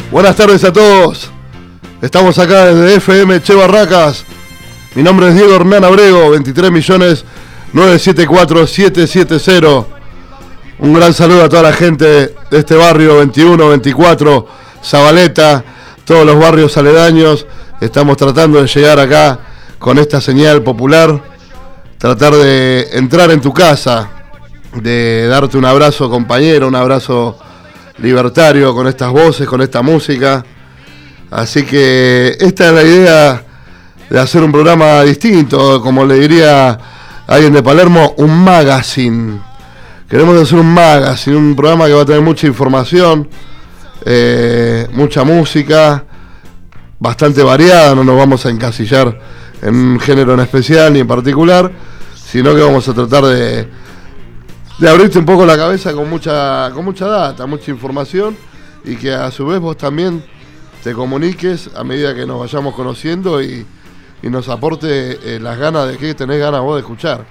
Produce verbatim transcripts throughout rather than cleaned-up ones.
Buenas tardes a todos. Estamos acá desde F M Che Barracas. Mi nombre es Diego Hernán Abrego, veintitrés millones novecientos setenta y cuatro mil setecientos setenta. Un gran saludo a toda la gente de este barrio veintiuno, veinticuatro, Zabaleta, todos los barrios aledaños. Estamos tratando de llegar acá con esta señal popular, tratar de entrar en tu casa, de darte un abrazo compañero, un abrazo libertario con estas voces, con esta música. Así que esta es la idea de hacer un programa distinto, como le diría alguien de Palermo, un magazine. Queremos hacer un magazine, un programa que va a tener mucha información, eh, mucha música, bastante variada, no nos vamos a encasillar en un género en especial ni en particular, sino que vamos a tratar de, de abrirte un poco la cabeza con mucha, con mucha data, mucha información, y que a su vez vos también te comuniques a medida que nos vayamos conociendo y, y nos aporte eh, las ganas de que tenés ganas vos de escuchar.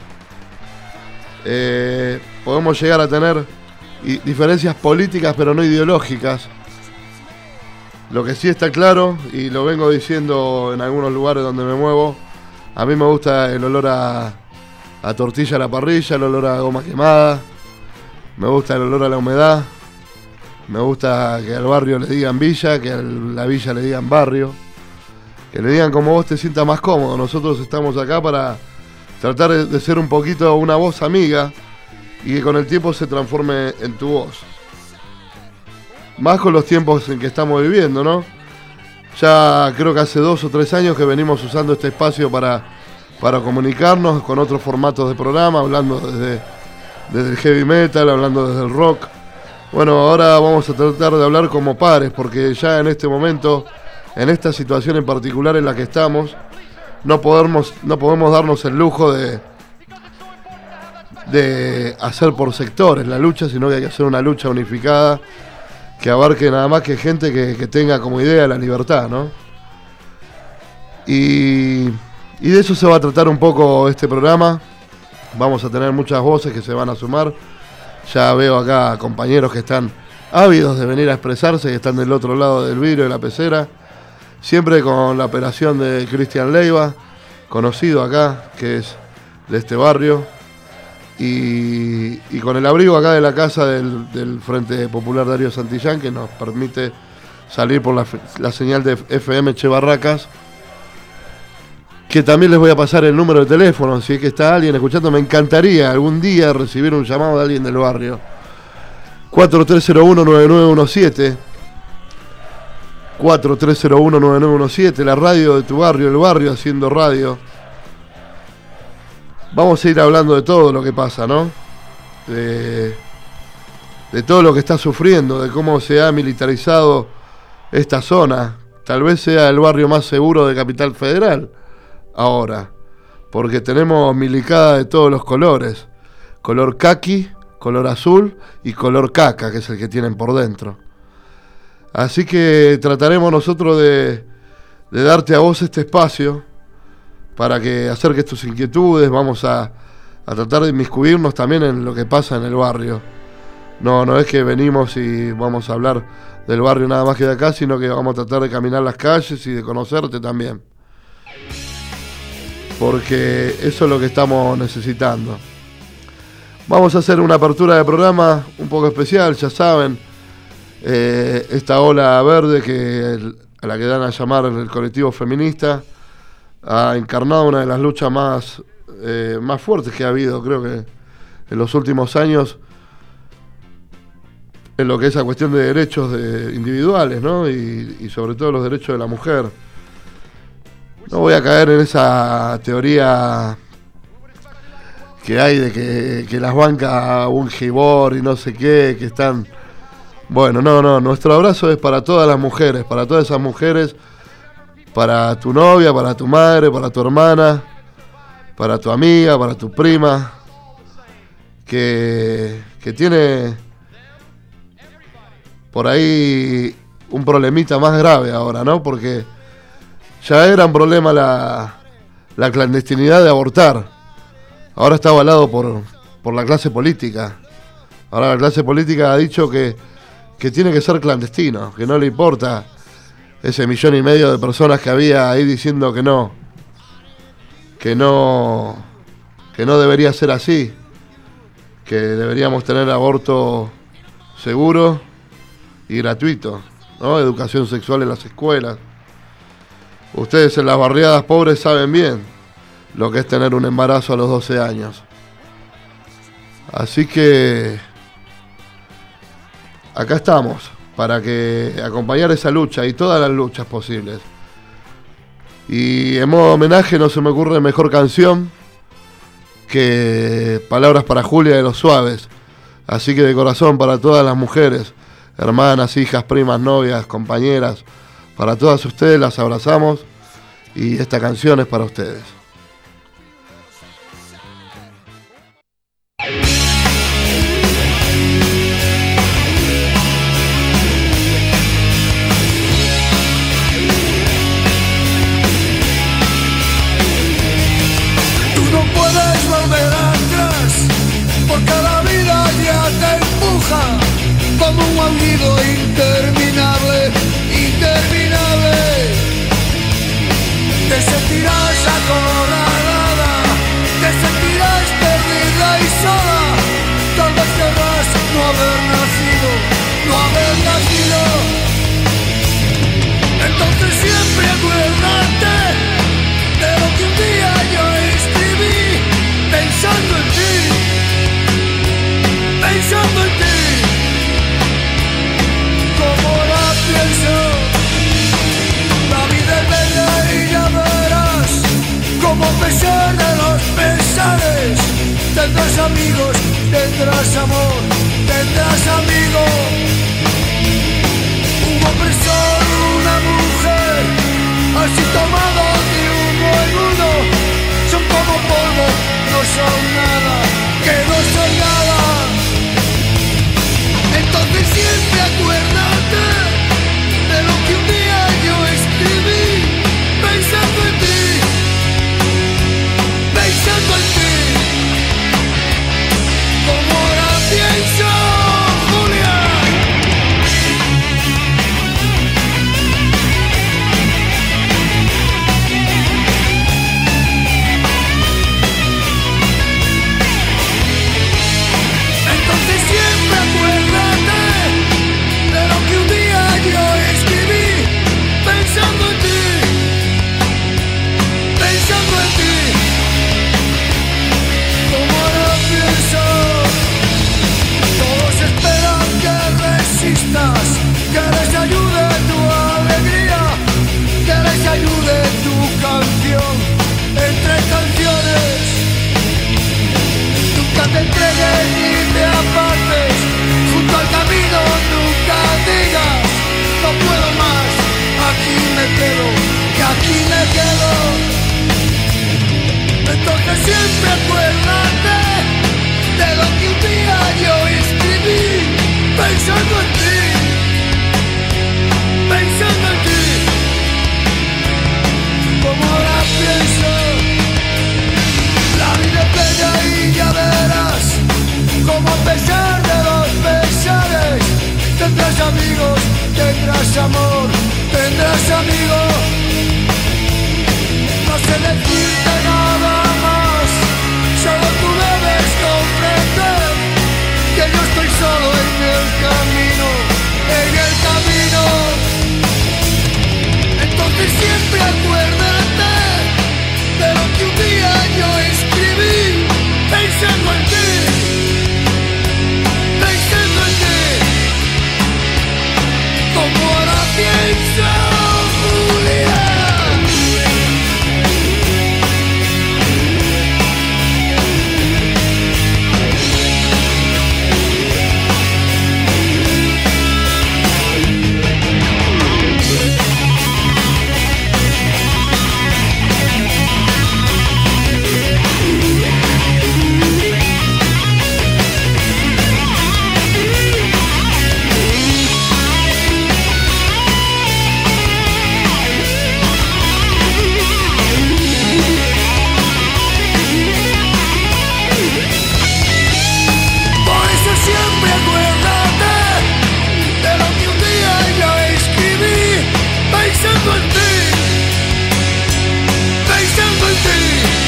Eh, podemos llegar a tener y, diferencias políticas pero no ideológicas. Lo que sí está claro, y lo vengo diciendo en algunos lugares donde me muevo, a mí me gusta el olor a, a tortilla a la parrilla, el olor a goma quemada, me gusta el olor a la humedad. Me gusta que al barrio le digan villa, que a la villa le digan barrio, que le digan como vos te sientas más cómodo. Nosotros estamos acá para tratar de ser un poquito una voz amiga y que con el tiempo se transforme en tu voz. Más con los tiempos en que estamos viviendo, ¿no? Ya creo que hace dos o tres años que venimos usando este espacio para, para comunicarnos con otros formatos de programa, hablando desde, desde el heavy metal, hablando desde el rock. Bueno, ahora vamos a tratar de hablar como pares, porque ya en este momento, en esta situación en particular en la que estamos, no podemos, no podemos darnos el lujo de, de hacer por sectores la lucha, sino que hay que hacer una lucha unificada que abarque nada más que gente que, que tenga como idea la libertad, ¿no? Y, y de eso se va a tratar un poco este programa. Vamos a tener muchas voces que se van a sumar. Ya veo acá compañeros que están ávidos de venir a expresarse, que están del otro lado del vidrio de la pecera, siempre con la operación de Cristian Leiva, conocido acá, que es de este barrio, y, y con el abrigo acá de la casa del, del Frente Popular Darío Santillán, que nos permite salir por la, la señal de F M Che Barracas, que también les voy a pasar el número de teléfono, si es que está alguien escuchando. Me encantaría algún día recibir un llamado de alguien del barrio. cuatro tres cero uno nueve nueve uno siete cuatro tres cero uno nueve nueve uno siete, la radio de tu barrio, el barrio haciendo radio. Vamos a ir hablando de todo lo que pasa, ¿no? De, de todo lo que está sufriendo, de cómo se ha militarizado esta zona. Tal vez sea el barrio más seguro de Capital Federal ahora, porque tenemos milicada de todos los colores, color caqui, color azul y color caca, que es el que tienen por dentro. Así que trataremos nosotros de, de darte a vos este espacio para que acerques tus inquietudes. Vamos a, a tratar de inmiscuirnos también en lo que pasa en el barrio. No, no es que venimos y vamos a hablar del barrio nada más que de acá, sino que vamos a tratar de caminar las calles y de conocerte también, porque eso es lo que estamos necesitando. Vamos a hacer una apertura de programa un poco especial, ya saben, eh, esta ola verde que el, a la que dan a llamar el colectivo feminista ha encarnado una de las luchas más, eh, más fuertes que ha habido, creo que en los últimos años, en lo que es la cuestión de derechos de individuales, ¿no? Y, y sobre todo los derechos de la mujer. No voy a caer en esa teoría que hay de que, que las banca un gibor y no sé qué, que están... Bueno, no, no, nuestro abrazo es para todas las mujeres, para todas esas mujeres, para tu novia, para tu madre, para tu hermana, para tu amiga, para tu prima, que, que tiene por ahí un problemita más grave ahora, ¿no? Porque ya era un problema la, la clandestinidad de abortar. Ahora está avalado por, por la clase política. Ahora la clase política ha dicho que, que tiene que ser clandestino, que no le importa ese millón y medio de personas que había ahí diciendo que no, que no, que no debería ser así, que deberíamos tener aborto seguro y gratuito, ¿no? Educación sexual en las escuelas. Ustedes en las barriadas pobres saben bien lo que es tener un embarazo a los doce años. Así que acá estamos para que acompañar esa lucha y todas las luchas posibles. Y en modo homenaje no se me ocurre mejor canción que Palabras para Julia de Los Suaves. Así que de corazón para todas las mujeres, hermanas, hijas, primas, novias, compañeras, para todas ustedes las abrazamos y esta canción es para ustedes. Porque la vida ya te empuja como un aullido interminable, interminable. Te sentirás acorralada, te sentirás perdida y sola. Tal vez querrás no haber nacido, no haber nacido. Entonces siempre acuérdate de lo que un día yo escribí pensando en ti. Pensando en ti, como la pienso, la vida es bella y ya verás, como a pesar de los pesares, tendrás amigos, tendrás amor, tendrás amigos. Un hombre solo, una mujer, así tomados de uno en uno, son como polvo, no son nada, que no son nada. Entonces siempre acuérdate de lo que un día yo escribí, pensando en ti, pensando en ti, como ahora pienso, Julia. Pensando en ti, pensando en ti,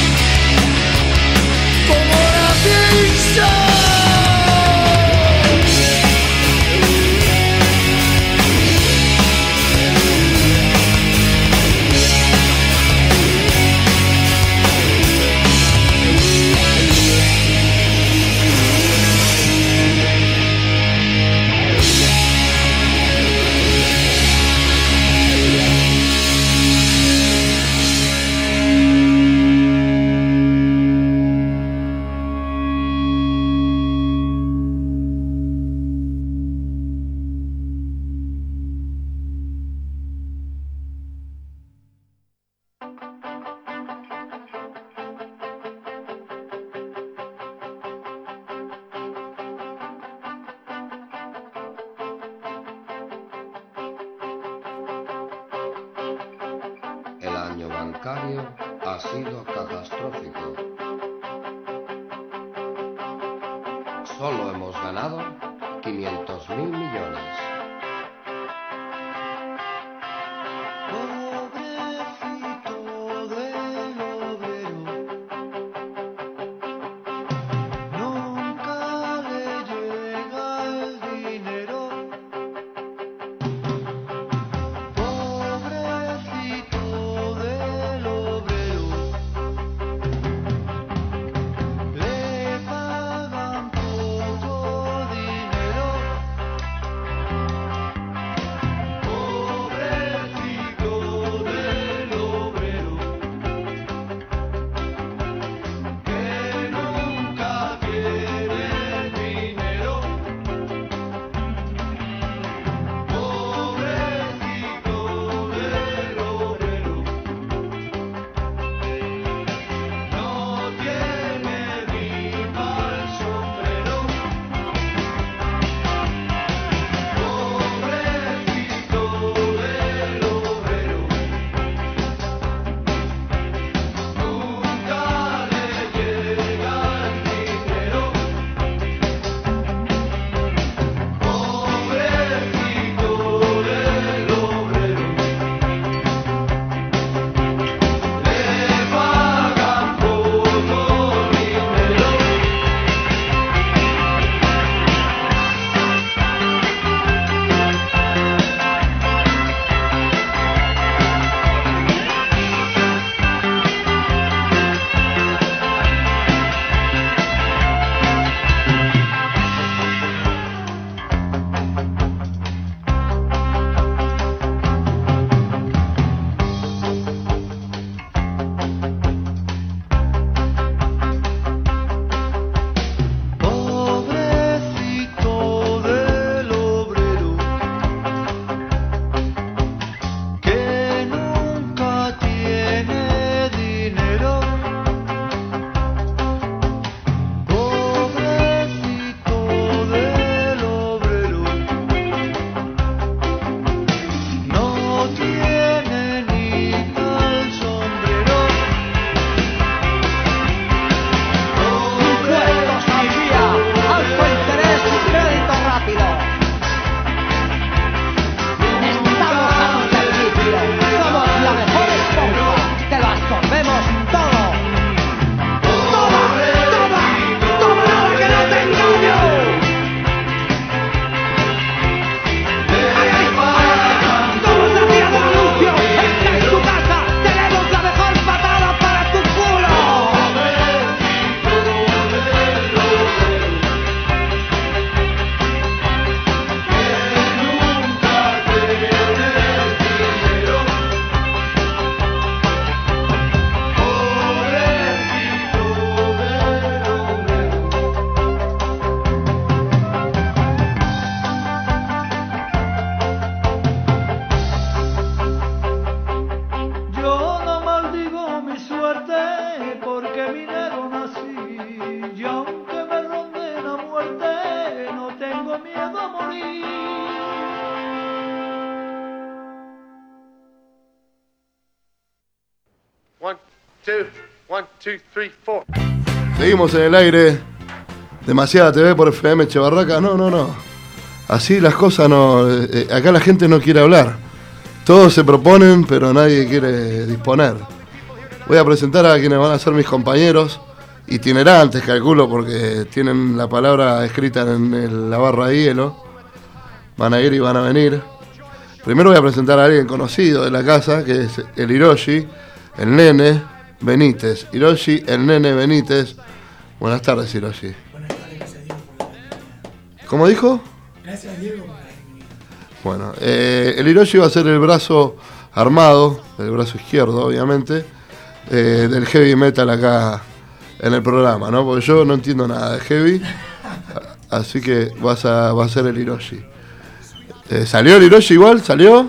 como la pienso. El año bancario ha sido catastrófico. Solo hemos ganado quinientos mil millones. Pobrecito del obrero, nunca le llega el dinero. Pobrecito del obrero, le pagan poco dinero. Pobrecito del obrero, que nunca tiene dinero. Pobrecito del obrero, no tiene ni pa'l sombrero. Pobrecito del obrero, nunca le llega el dinero. Pobrecito del obrero, le pagan poco dinero. Pobrecito del obrero, que nunca tiene dinero. Pobrecito del obrero, no tiene ni tal sombrero. Impuestos al día, alto interés y crédito rápido. Estamos a tu servicio. Somos la mejor esponja. Te lo absorbemos todo. ¡Toma! ¡Toma! ¡Toma nada que no te engaño! ¡Ay, ay! ¡Somos la tía del anuncio! ¡Entra en tu casa! ¡Tenemos la mejor patada para tu culo! Yo no maldigo mi suerte porque minero nací, y aunque me ronde la muerte, no tengo miedo a morir. One, two, one, two, three, four. Seguimos en el aire. Demasiada T V por F M Chebarraca. No, no, no. Así las cosas no. Eh, acá la gente no quiere hablar. Todos se proponen, pero nadie quiere disponer. Voy a presentar a quienes van a ser mis compañeros, itinerantes, calculo, porque tienen la palabra escrita en el- la barra de hielo. Van a ir y van a venir. Primero voy a presentar a alguien conocido de la casa, que es el Hiroshi, el nene Benítez. Hiroshi, el nene Benítez. Buenas tardes, Hiroshi. Buenas tardes, gracias a Diego por la bienvenida. ¿Cómo dijo? Gracias a Diego por la bienvenida. Bueno, eh, el Hiroshi va a ser el brazo armado, el brazo izquierdo, obviamente, eh, del heavy metal acá en el programa, ¿no? Porque yo no entiendo nada de heavy, así que vas a, va a ser el Hiroshi. Eh, ¿Salió el Hiroshi igual? ¿Salió?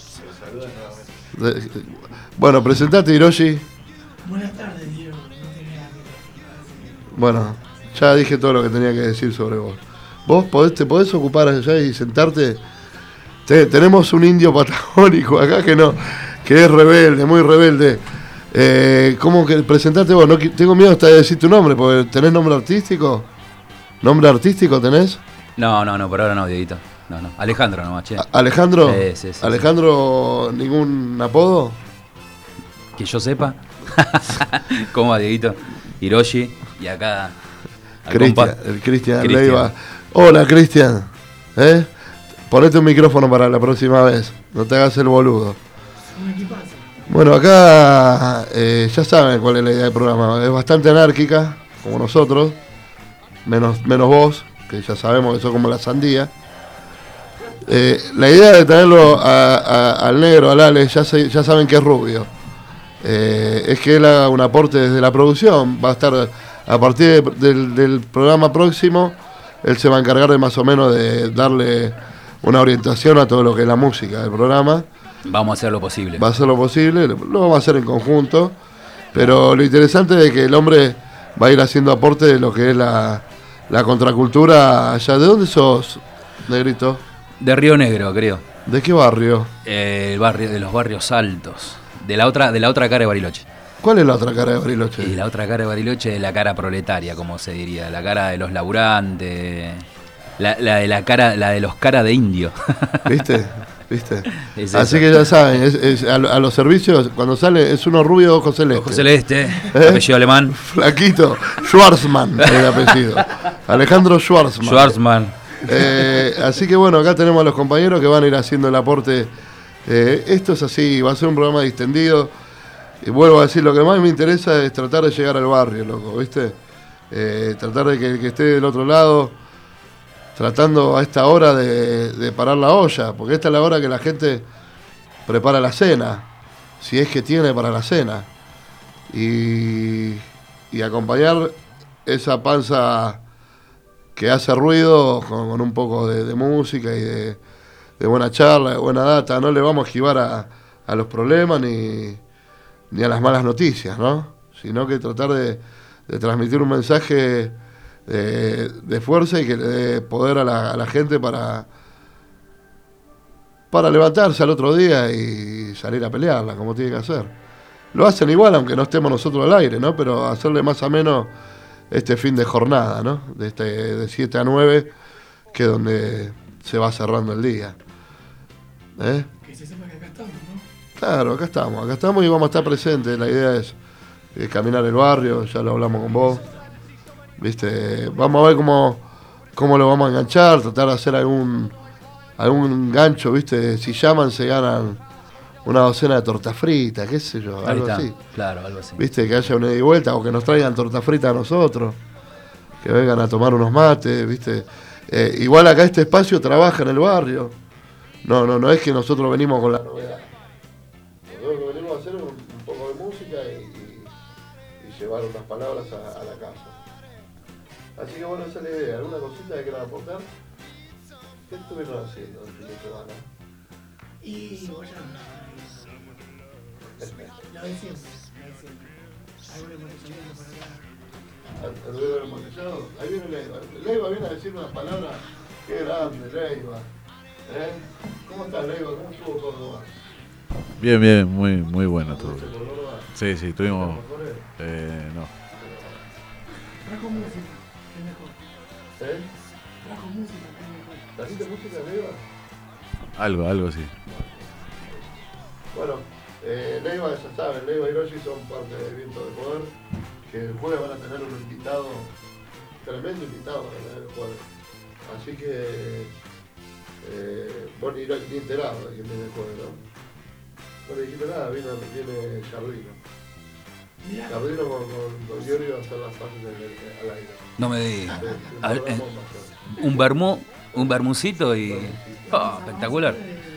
De- bueno, presentate, Hiroshi. Buenas tardes, Diego. No tenía nada que Bueno, ya dije todo lo que tenía que decir sobre vos. ¿Vos podés, te podés ocupar allá y sentarte? Te- tenemos un indio patagónico acá que no, que es rebelde, muy rebelde. Eh, ¿Cómo que presentate vos? No, qui- tengo miedo hasta de decir tu nombre, porque ¿tenés nombre artístico? ¿Nombre artístico tenés? No, no, no, por ahora no, Dieguito. No, no. Alejandro nomás, che. A- ¿Alejandro? Sí, sí, sí, ¿Alejandro ningún apodo? Que yo sepa. ¿Cómo va, Dieguito? Hiroshi y acá. al Cristian, compa- el Cristian Cristian. Leiva. Hola, Cristian. ¿Eh? Ponete un micrófono para la próxima vez. No te hagas el boludo. un equipazo. Bueno, acá eh, ya saben cuál es la idea del programa. Es bastante anárquica, como nosotros. Menos, menos vos, que ya sabemos que sos como la sandía. Eh, la idea de tenerlo a- a- al negro, al Ale, ya, se- ya saben que es rubio. Eh, es que él haga un aporte desde la producción. Va a estar a partir de- del, del programa próximo. Él se va a encargar de más o menos de darle una orientación a todo lo que es la música del programa. Vamos a hacer lo posible. Va a hacer lo posible, lo vamos a hacer en conjunto, pero lo interesante es que el hombre va a ir haciendo aporte de lo que es la, la contracultura allá. ¿De dónde sos, negrito? De Río Negro, creo. ¿De qué barrio? Eh, el barrio, de los barrios altos. De la otra, de la otra cara de Bariloche. ¿Cuál es la otra cara de Bariloche? Y la otra cara de Bariloche es la cara proletaria, como se diría. La cara de los laburantes. La, la de la cara, la de los cara de indio. ¿Viste? ¿Viste? Es Así eso. que ya saben, es, es a, a los servicios, cuando sale, es uno rubio, ojos celeste. Ojo celeste, ¿Eh? apellido alemán. Flaquito, Schwarzman, es el apellido. Alejandro Schwarzman. Schwarzman. Eh, así que bueno, acá tenemos a los compañeros que van a ir haciendo el aporte. Eh, esto es así, va a ser un programa distendido. Y vuelvo a decir, lo que más me interesa es tratar de llegar al barrio, loco, ¿viste? Eh, tratar de que el que esté del otro lado, tratando a esta hora de, de parar la olla, porque esta es la hora que la gente prepara la cena, si es que tiene para la cena. Y, y acompañar esa panza que hace ruido con, con un poco de, de música y de, de buena charla, de buena data. No le vamos a esquivar a, a los problemas ni, ni a las malas noticias, ¿no? Sino que tratar de, de transmitir un mensaje de, de fuerza y que le dé poder a la, a la gente para, para levantarse al otro día y salir a pelearla, como tiene que hacer. Lo hacen igual, aunque no estemos nosotros al aire, ¿no? Pero hacerle más ameno este fin de jornada, ¿no? De, este, de siete a nueve, que es donde se va cerrando el día. ¿Eh? Que se sepa que acá estamos, ¿no? Claro, acá estamos, acá estamos y vamos a estar presentes. La idea es eh, caminar el barrio, ya lo hablamos con vos. ¿Viste? Vamos a ver cómo, cómo lo vamos a enganchar, tratar de hacer algún algún gancho, ¿viste? Si llaman se ganan una docena de torta frita, qué sé yo, Ahí algo está. así. Claro, algo así. ¿Viste? Que haya una ida y vuelta o que nos traigan torta frita a nosotros, que vengan a tomar unos mates, ¿viste? Eh, igual acá este espacio trabaja en el barrio. No, no, no es que nosotros venimos con la novedad. Nosotros lo que venimos a hacer es un, un poco de música y, y- y llevar unas palabras a, a la casa. Así que bueno, esa es la idea. ¿Alguna cosita que quieran aportar? ¿Qué estuvieron haciendo el fin de semana? Y vos ya lo de siempre, lo de siempre. Algo de embotellamiento por acá. ¿El ruido del embotellado? Ahí viene Leiva. Leiva viene a decir unas palabras. Qué grande, Leiva. ¿Eh? ¿Cómo estás, Leiva? ¿Cómo estuvo Córdoba? Bien, bien, muy, muy bueno todo. ¿Estuviste por Córdoba? Sí, sí, tuvimos. ¿Mejor es? Eh, no. Trajo música, que es mejor. ¿Eh? Trajo música, que es mejor. ¿Trajiste música, Leiva? Algo, algo sí. Bueno, eh, Leiva, ya saben, Leiva y Hiroshi son parte de Viento de Poder, que el jueves van a tener un invitado, tremendo invitado van a tener el jueves. Así que, eh, vos ni, ni enterado de quién viene el jueves, ¿no? No le dijiste nada, viene, viene Jardino. Mirá. Jardino con, con, con Giorgio a hacer las fases del, al aire. No me digas. Sí, un A ver, programa eh, más. Un vermú, un vermucito y. Oh, espectacular.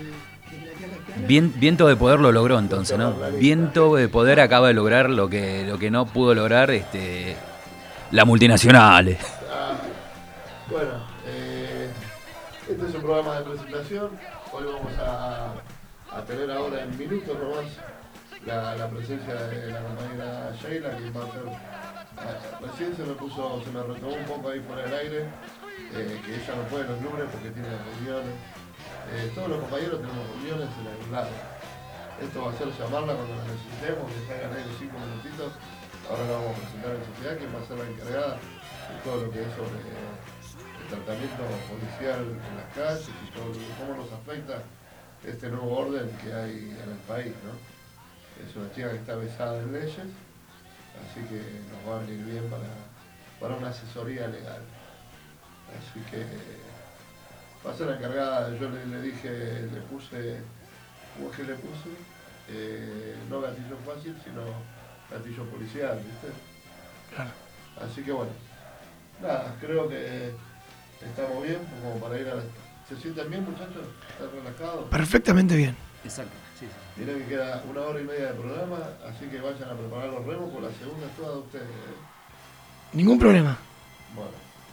Bien, Viento de Poder lo logró entonces, ¿no? Viento de Poder acaba de lograr lo que, lo que no pudo lograr este, la multinacional. Ah, bueno, eh, este es un programa de presentación. Hoy vamos a, a tener ahora en minutos nomás la, la presencia de la compañera Sheila, que va a ser. ah, Recién se me puso, se me retomó un poco ahí fuera del aire, eh, que ella no puede los lunes porque tiene reuniones. Eh, todos los compañeros tenemos reuniones en algún lado. Esto va a ser llamarla cuando la necesitemos, que salgan ahí los cinco minutitos. Ahora la vamos a presentar en sociedad, que va a ser la encargada de todo lo que es sobre el tratamiento policial en las calles y todo, cómo nos afecta este nuevo orden que hay en el país, ¿no? Es una chica que está besada en leyes, así que nos va a venir bien para, para una asesoría legal. Así que va a ser la encargada. Yo le, le dije, le puse, ¿cómo es que le puse? Eh, no gatillo fácil, sino gatillo policial, ¿viste? Claro. Así que bueno, nada, creo que estamos bien, como para ir a la... ¿Se sienten bien, muchachos? ¿Están relajados? Perfectamente bien. Exacto, sí, sí. Miren que queda una hora y media de programa, así que vayan a preparar los remos, por la segunda es toda de ustedes. ¿eh? Ningún problema. Bueno.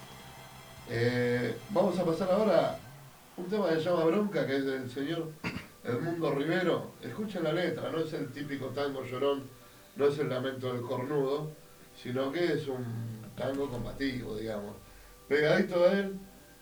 Eh, vamos a pasar ahora a un tema que se llama Bronca, que es del señor Edmundo Rivero. Escuchen la letra, no es el típico tango llorón, no es el lamento del cornudo, sino que es un tango combativo, digamos. Pegadito a él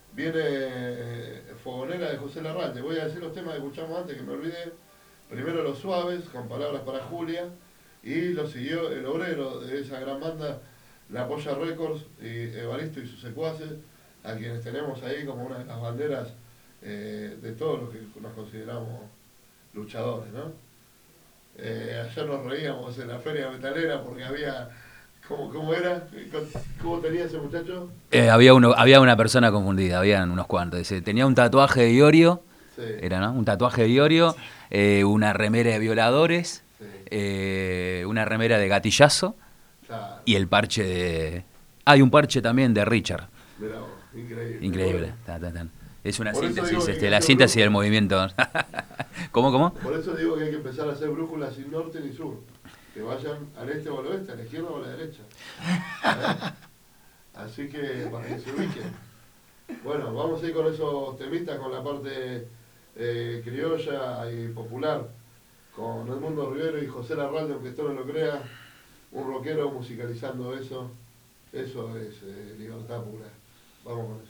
viene Fogonera de José Larralde. Voy a decir los temas que escuchamos antes, que me olvidé. Primero Los Suaves, con Palabras para Julia, y lo siguió El Obrero, de esa gran banda, La Polla Records, y Evaristo y sus secuaces, a quienes tenemos ahí como una de las banderas eh, de todos los que nos consideramos luchadores, ¿no? Eh, ayer nos reíamos en la feria metalera porque había... ¿Cómo, cómo era? ¿Cómo tenía ese muchacho? Eh, había, uno, había una persona confundida, habían unos cuantos. Dice, tenía un tatuaje de Iorio, Sí. era, ¿no? Un tatuaje de Iorio, eh, una remera de violadores, Sí. eh, una remera de gatillazo Claro. y el parche de... Hay un parche también de Richard. Mirá vos, increíble. Increíble. Bueno, Ta, ta, ta. Es una Por eso síntesis, digo que este, hay la que síntesis hacer del movimiento. ¿Cómo, cómo? Por eso digo que hay que empezar a hacer brújulas sin norte ni sur. Que vayan al este o al oeste, a la izquierda o a la derecha. ¿Eh? Así que para que se ubiquen. Bueno, vamos a ir con esos temitas, con la parte eh, criolla y popular, con Edmundo Rivero y José Larralde, aunque esto no lo crea, un rockero musicalizando eso. Eso es eh, libertad pura. Vamos con eso.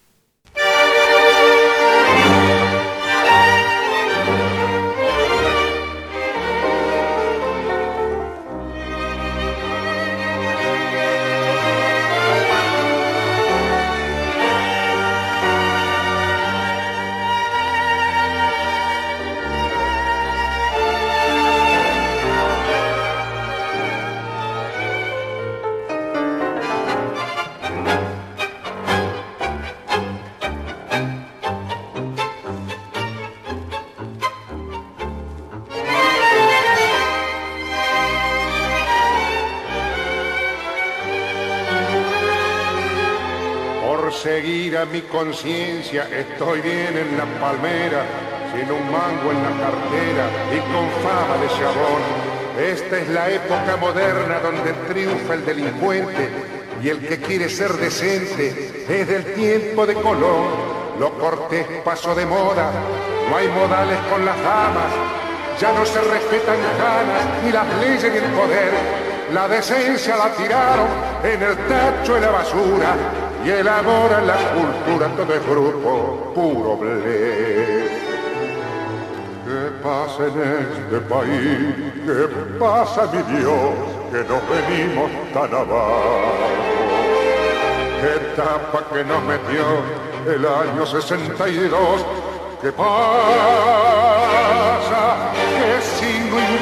Seguir a mi conciencia, estoy bien en la palmera, sin un mango en la cartera y con fama de chabón. Esta es la época moderna donde triunfa el delincuente y el que quiere ser decente es del tiempo de Colón. Lo cortés pasó de moda, no hay modales con las damas, ya no se respetan ganas ni las leyes ni el poder. La decencia la tiraron en el tacho de la basura. Y el amor a la cultura, todo es grupo, puro blé. ¿Qué pasa en este país? ¿Qué pasa, mi Dios? Que nos venimos tan abajo. ¿Qué etapa que nos metió el año sesenta y dos? ¿Qué pasa? Que si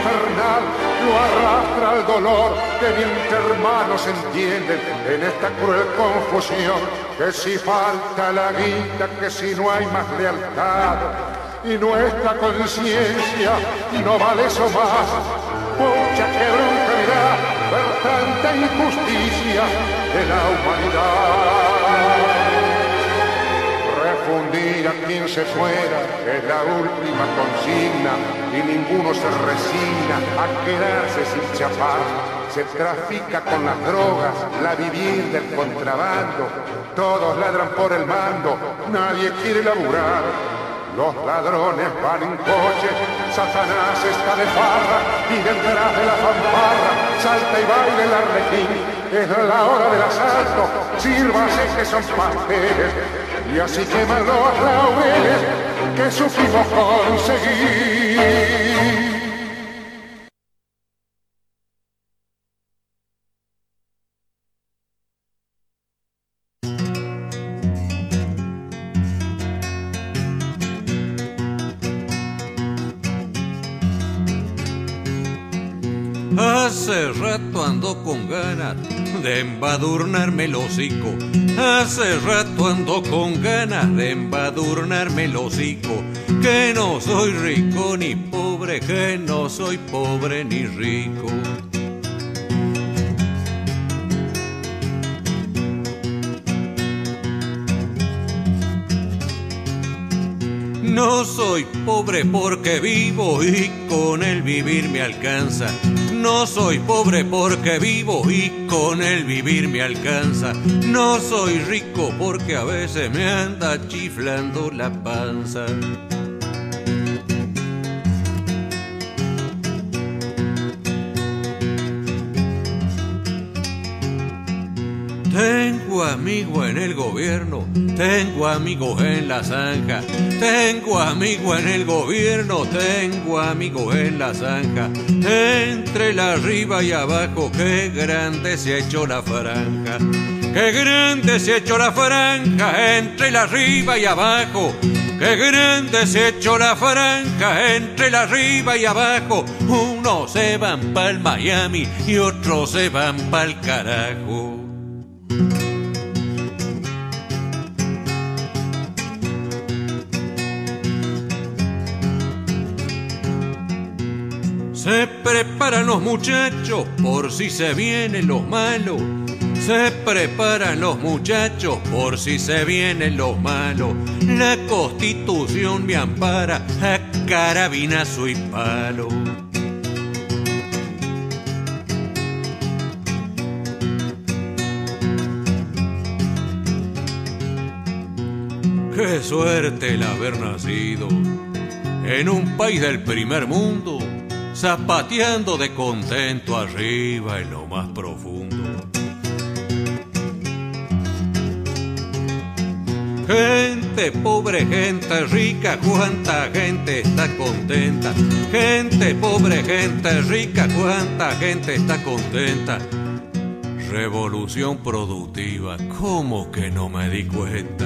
infernal lo arrastra al dolor que ni entre hermanos entienden en esta cruel confusión, que si falta la guita, que si no hay más lealtad y nuestra conciencia no vale eso más. Pucha, qué bronca me da ver tanta injusticia de la humanidad. Refundir a quien se fuera es la última consigna y ninguno se resigna a quedarse sin chapar. Se trafica con las drogas, la vivienda, el contrabando, todos ladran por el mando, nadie quiere laburar. Los ladrones van en coche, Satanás está de farra y detrás de la fanfarra salta y baila el arlequín. Es la hora del asalto, sírvase que son pasteles y así queman los laureles que supimos conseguir. Hace rato ando con ganas de embadurnarme el hocico. Hace rato ando con ganas de embadurnarme el hocico. Que no soy rico ni pobre, que no soy pobre ni rico. No soy pobre porque vivo y con el vivir me alcanza. No soy pobre porque vivo y con el vivir me alcanza. No soy rico porque a veces me anda chiflando la panza. Tengo amigos en el gobierno, tengo amigos en la zanja, tengo amigos en el gobierno, tengo amigos en la zanja. Entre la arriba y abajo, qué grande se ha hecho la franja. Qué grande se ha hecho la franja entre la arriba y abajo. Qué grande se ha hecho la franja entre la arriba y abajo. Unos se van pa'l Miami y otros se van pa'l carajo. Se preparan los muchachos por si se vienen los malos. Se preparan los muchachos por si se vienen los malos. La Constitución me ampara a carabinazo y palo. Qué suerte el haber nacido en un país del primer mundo, zapateando de contento arriba en lo más profundo. Gente pobre, gente rica, cuánta gente está contenta. Gente pobre, gente rica, cuánta gente está contenta. Revolución productiva, ¿cómo que no me di cuenta?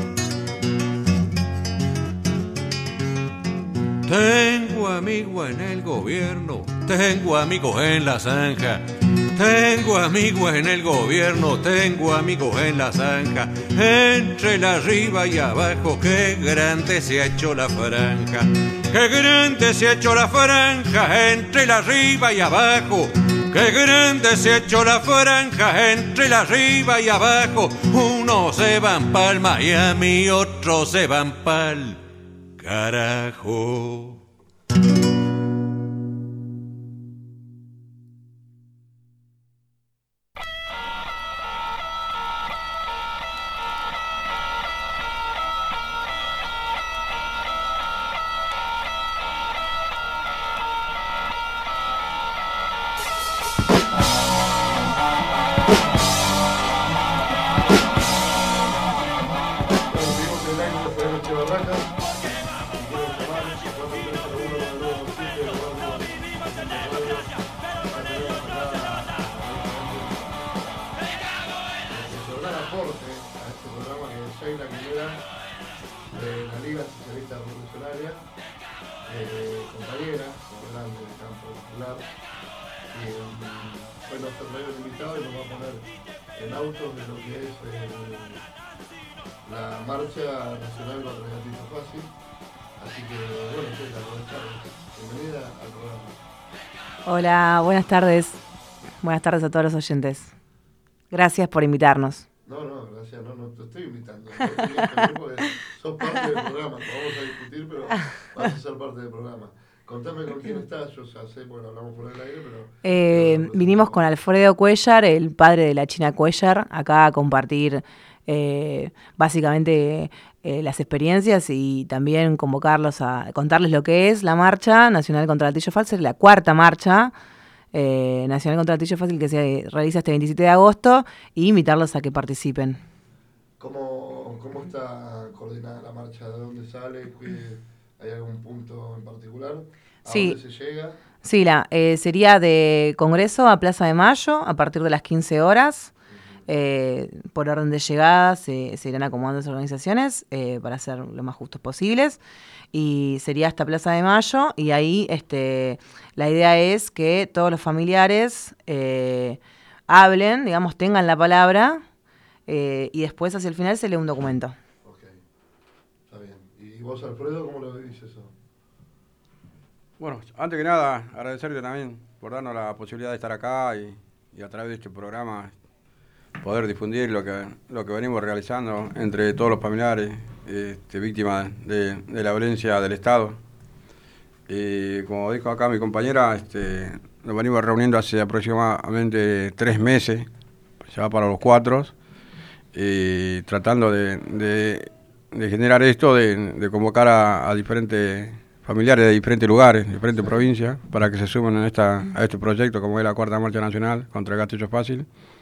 Tengo amigos en el gobierno, tengo amigos en la zanja. Tengo amigos en el gobierno, tengo amigos en la zanja. Entre la arriba y abajo, qué grande se ha hecho la franja. Qué grande se ha hecho la franja entre la arriba y abajo. Qué grande se ha hecho la franja entre la arriba y abajo. Unos se van pa'l Miami, otros se van pa'l carajo. De la Liga Socialista Revolucionaria, eh, compañera, grande de campo. Popular. Y, um, fue nuestro mayor invitado y nos va a poner en autos de lo que es eh, la marcha nacional contra el gatillo fácil. Así que, bueno, Sheila, buenas tardes. Bienvenida al programa. Hola, buenas tardes. Buenas tardes a todos los oyentes. Gracias por invitarnos. No, no, gracias, no, no te estoy invitando. Sos parte del programa, vamos a discutir, pero vas a ser parte del programa. Contame con quién estás, yo ya sé, porque hablamos por el aire, pero... Eh, vinimos con Alfredo Cuellar, el padre de la China Cuellar, acá a compartir eh, básicamente eh, las experiencias y también convocarlos a contarles lo que es la Marcha Nacional contra el Gatillo Fácil, la cuarta marcha eh, Nacional contra el Gatillo Fácil que se realiza este veintisiete de agosto, y invitarlos a que participen. ¿Cómo, cómo está coordinada la marcha? ¿De dónde sale? ¿Hay algún punto en particular? ¿A sí. dónde se llega? Sí, la, eh, sería de Congreso a Plaza de Mayo a partir de las quince horas. Eh, por orden de llegada se, se irán acomodando las organizaciones eh, para ser lo más justos posibles. Y sería hasta Plaza de Mayo, y ahí este, la idea es que todos los familiares eh, hablen, digamos, tengan la palabra, eh, y después hacia el final se lee un documento. Ok, está bien. ¿Y vos, Alfredo, cómo lo vivís eso? Bueno, antes que nada, agradecerte también por darnos la posibilidad de estar acá y, y a través de este programa poder difundir lo que lo que venimos realizando entre todos los familiares este, víctimas de, de la violencia del Estado. Y como dijo acá mi compañera, este, nos venimos reuniendo hace aproximadamente tres meses, ya va para los cuatro, y tratando de, de, de generar esto, de, de convocar a, a diferentes familiares de diferentes lugares, diferentes provincias, para que se sumen en esta, a este proyecto, como es la Cuarta Marcha Nacional contra el Gatillo Fácil,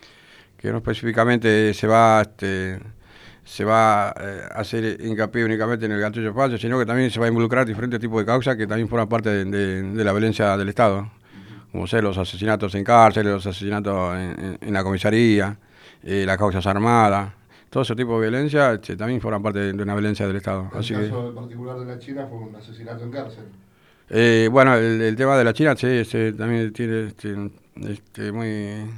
que no específicamente se va este, se va eh, a hacer hincapié únicamente en el gatillo fácil, sino que también se va a involucrar diferentes tipos de causas que también forman parte de, de, de la violencia del Estado, como ser los asesinatos en cárcel, los asesinatos en, en, en la comisaría, eh, las causas armadas. Todo ese tipo de violencia este, también forman parte de, de una violencia del Estado. El Así caso que, en particular de la China fue un asesinato en cárcel. Eh, bueno, el, el tema de la China sí, sí, también tiene este, este, muy,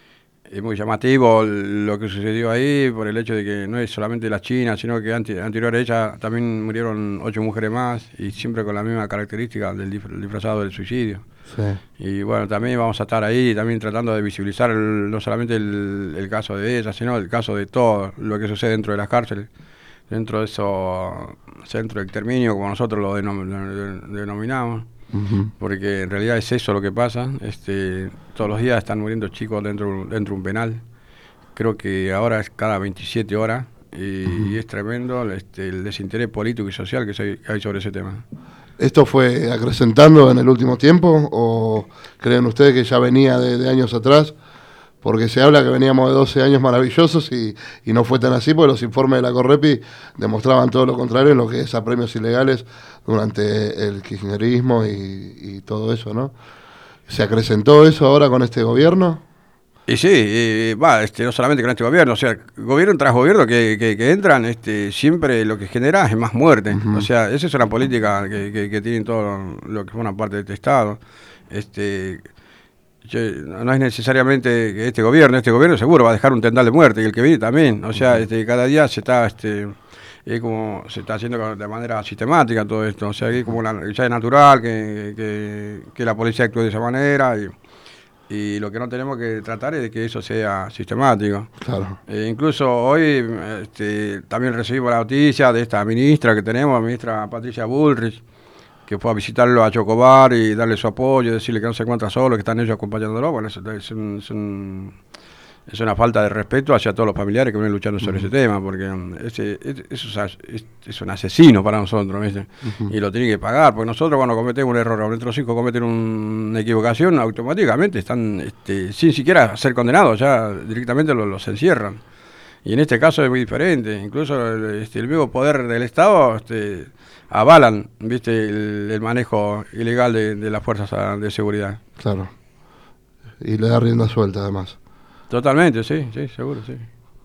es muy llamativo lo que sucedió ahí, por el hecho de que no es solamente la China, sino que ante, anterior a ella también murieron ocho mujeres más, y siempre con la misma característica del dif- disfrazado del suicidio. Sí. Y bueno, también vamos a estar ahí también tratando de visibilizar el, no solamente el, el caso de ella, sino el caso de todo lo que sucede dentro de las cárceles, dentro de esos centros de exterminio, como nosotros lo denom- denominamos. Uh-huh. Porque en realidad es eso lo que pasa. Este, todos los días están muriendo chicos dentro, dentro de un penal. Creo que ahora es cada veintisiete horas, y, uh-huh. y es tremendo este, el desinterés político y social que, se, que hay sobre ese tema. ¿Esto fue acrecentando en el último tiempo o creen ustedes que ya venía de, de años atrás? Porque se habla que veníamos de doce años maravillosos y, y no fue tan así, porque los informes de la Correpi demostraban todo lo contrario en lo que es apremios ilegales durante el kirchnerismo y, y todo eso, ¿no? ¿Se acrecentó eso ahora con este gobierno? Y sí, y, va, este, no solamente con este gobierno, o sea, gobierno tras gobierno que, que, que entran, este, siempre lo que genera es más muerte. Uh-huh. O sea, esa es una política que, que, que tienen todo lo que forma parte de este Estado. Este, yo, no es necesariamente que este gobierno, este gobierno seguro va a dejar un tendal de muerte, y el que viene también. O sea, uh-huh. este, cada día se está, este, es como se está haciendo de manera sistemática todo esto. O sea, que como la, ya es natural que, que, que la policía actúe de esa manera. Y, Y lo que no tenemos que tratar es de que eso sea sistemático. Claro. Eh, incluso hoy este, también recibimos la noticia de esta ministra que tenemos, la ministra Patricia Bullrich, que fue a visitarlo a Chocobar y darle su apoyo, decirle que no se encuentra solo, que están ellos acompañándolo. Bueno, eso es, un, es, un, es una falta de respeto hacia todos los familiares que vienen luchando sobre uh-huh. ese tema, porque ese, es, eso es, es, es un asesino para nosotros, ¿viste? Uh-huh. Y lo tiene que pagar, porque nosotros cuando cometemos un error, o nuestros hijos cometen una equivocación, automáticamente están, este, sin siquiera ser condenados, ya directamente los, los encierran. Y en este caso es muy diferente, incluso el, este, el mismo poder del Estado este, avalan, ¿viste? El, el manejo ilegal de, de las fuerzas de seguridad. Claro. Y le da rienda suelta además. Totalmente, sí, sí, seguro, sí.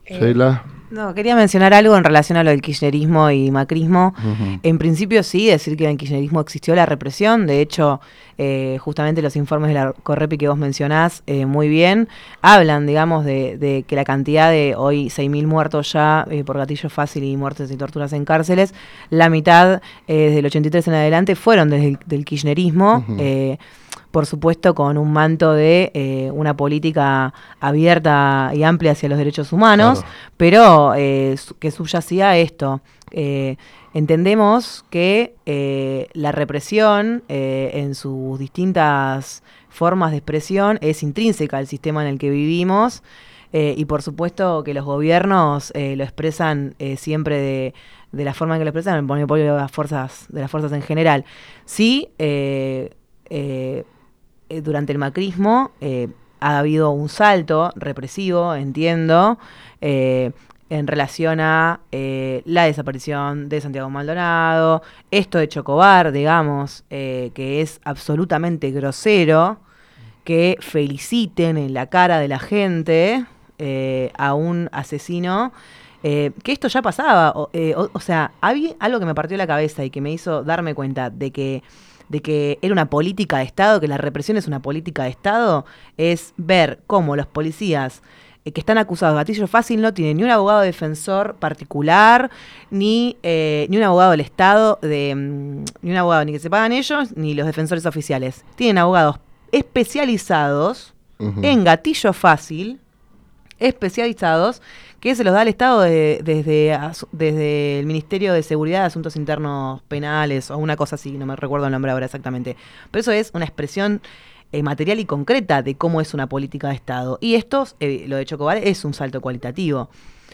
Sheila. No, quería mencionar algo en relación a lo del kirchnerismo y macrismo. Ujú. En principio sí, decir que en el kirchnerismo existió la represión. De hecho, eh, justamente los informes de la Correpi que vos mencionás eh, muy bien, hablan, digamos, de, de que la cantidad de hoy seis mil muertos ya eh, por gatillo fácil y muertes y torturas en cárceles, la mitad eh, desde el ochenta y tres en adelante fueron desde el del kirchnerismo. Ujú. eh, por supuesto con un manto de eh, una política abierta y amplia hacia los derechos humanos, Claro. pero eh, su- que subyacía esto. Eh, entendemos que eh, la represión eh, en sus distintas formas de expresión es intrínseca al sistema en el que vivimos eh, y por supuesto que los gobiernos eh, lo expresan eh, siempre de, de la forma en que lo expresan, el monopolio de las fuerzas, de las fuerzas en general. Sí, eh, eh, eh, durante el macrismo eh, ha habido un salto represivo, entiendo, eh, en relación a eh, la desaparición de Santiago Maldonado, esto de Chocobar, digamos, eh, que es absolutamente grosero, que feliciten en la cara de la gente eh, a un asesino, eh, que esto ya pasaba, o, eh, o- o sea, había algo que me partió la cabeza y que me hizo darme cuenta de que de que era una política de Estado, que la represión es una política de Estado, es ver cómo los policías eh, que están acusados de gatillo fácil no tienen ni un abogado defensor particular, ni, eh, ni un abogado del Estado, de, mm, ni un abogado ni que se pagan ellos, ni los defensores oficiales. Tienen abogados especializados Ujú. en gatillo fácil, especializados, que se los da el Estado de- desde, asu- desde el Ministerio de Seguridad de Asuntos Internos Penales o una cosa así, no me recuerdo el nombre ahora exactamente. Pero eso es una expresión eh, material y concreta de cómo es una política de Estado. Y esto, eh, lo de Chocobar, es un salto cualitativo.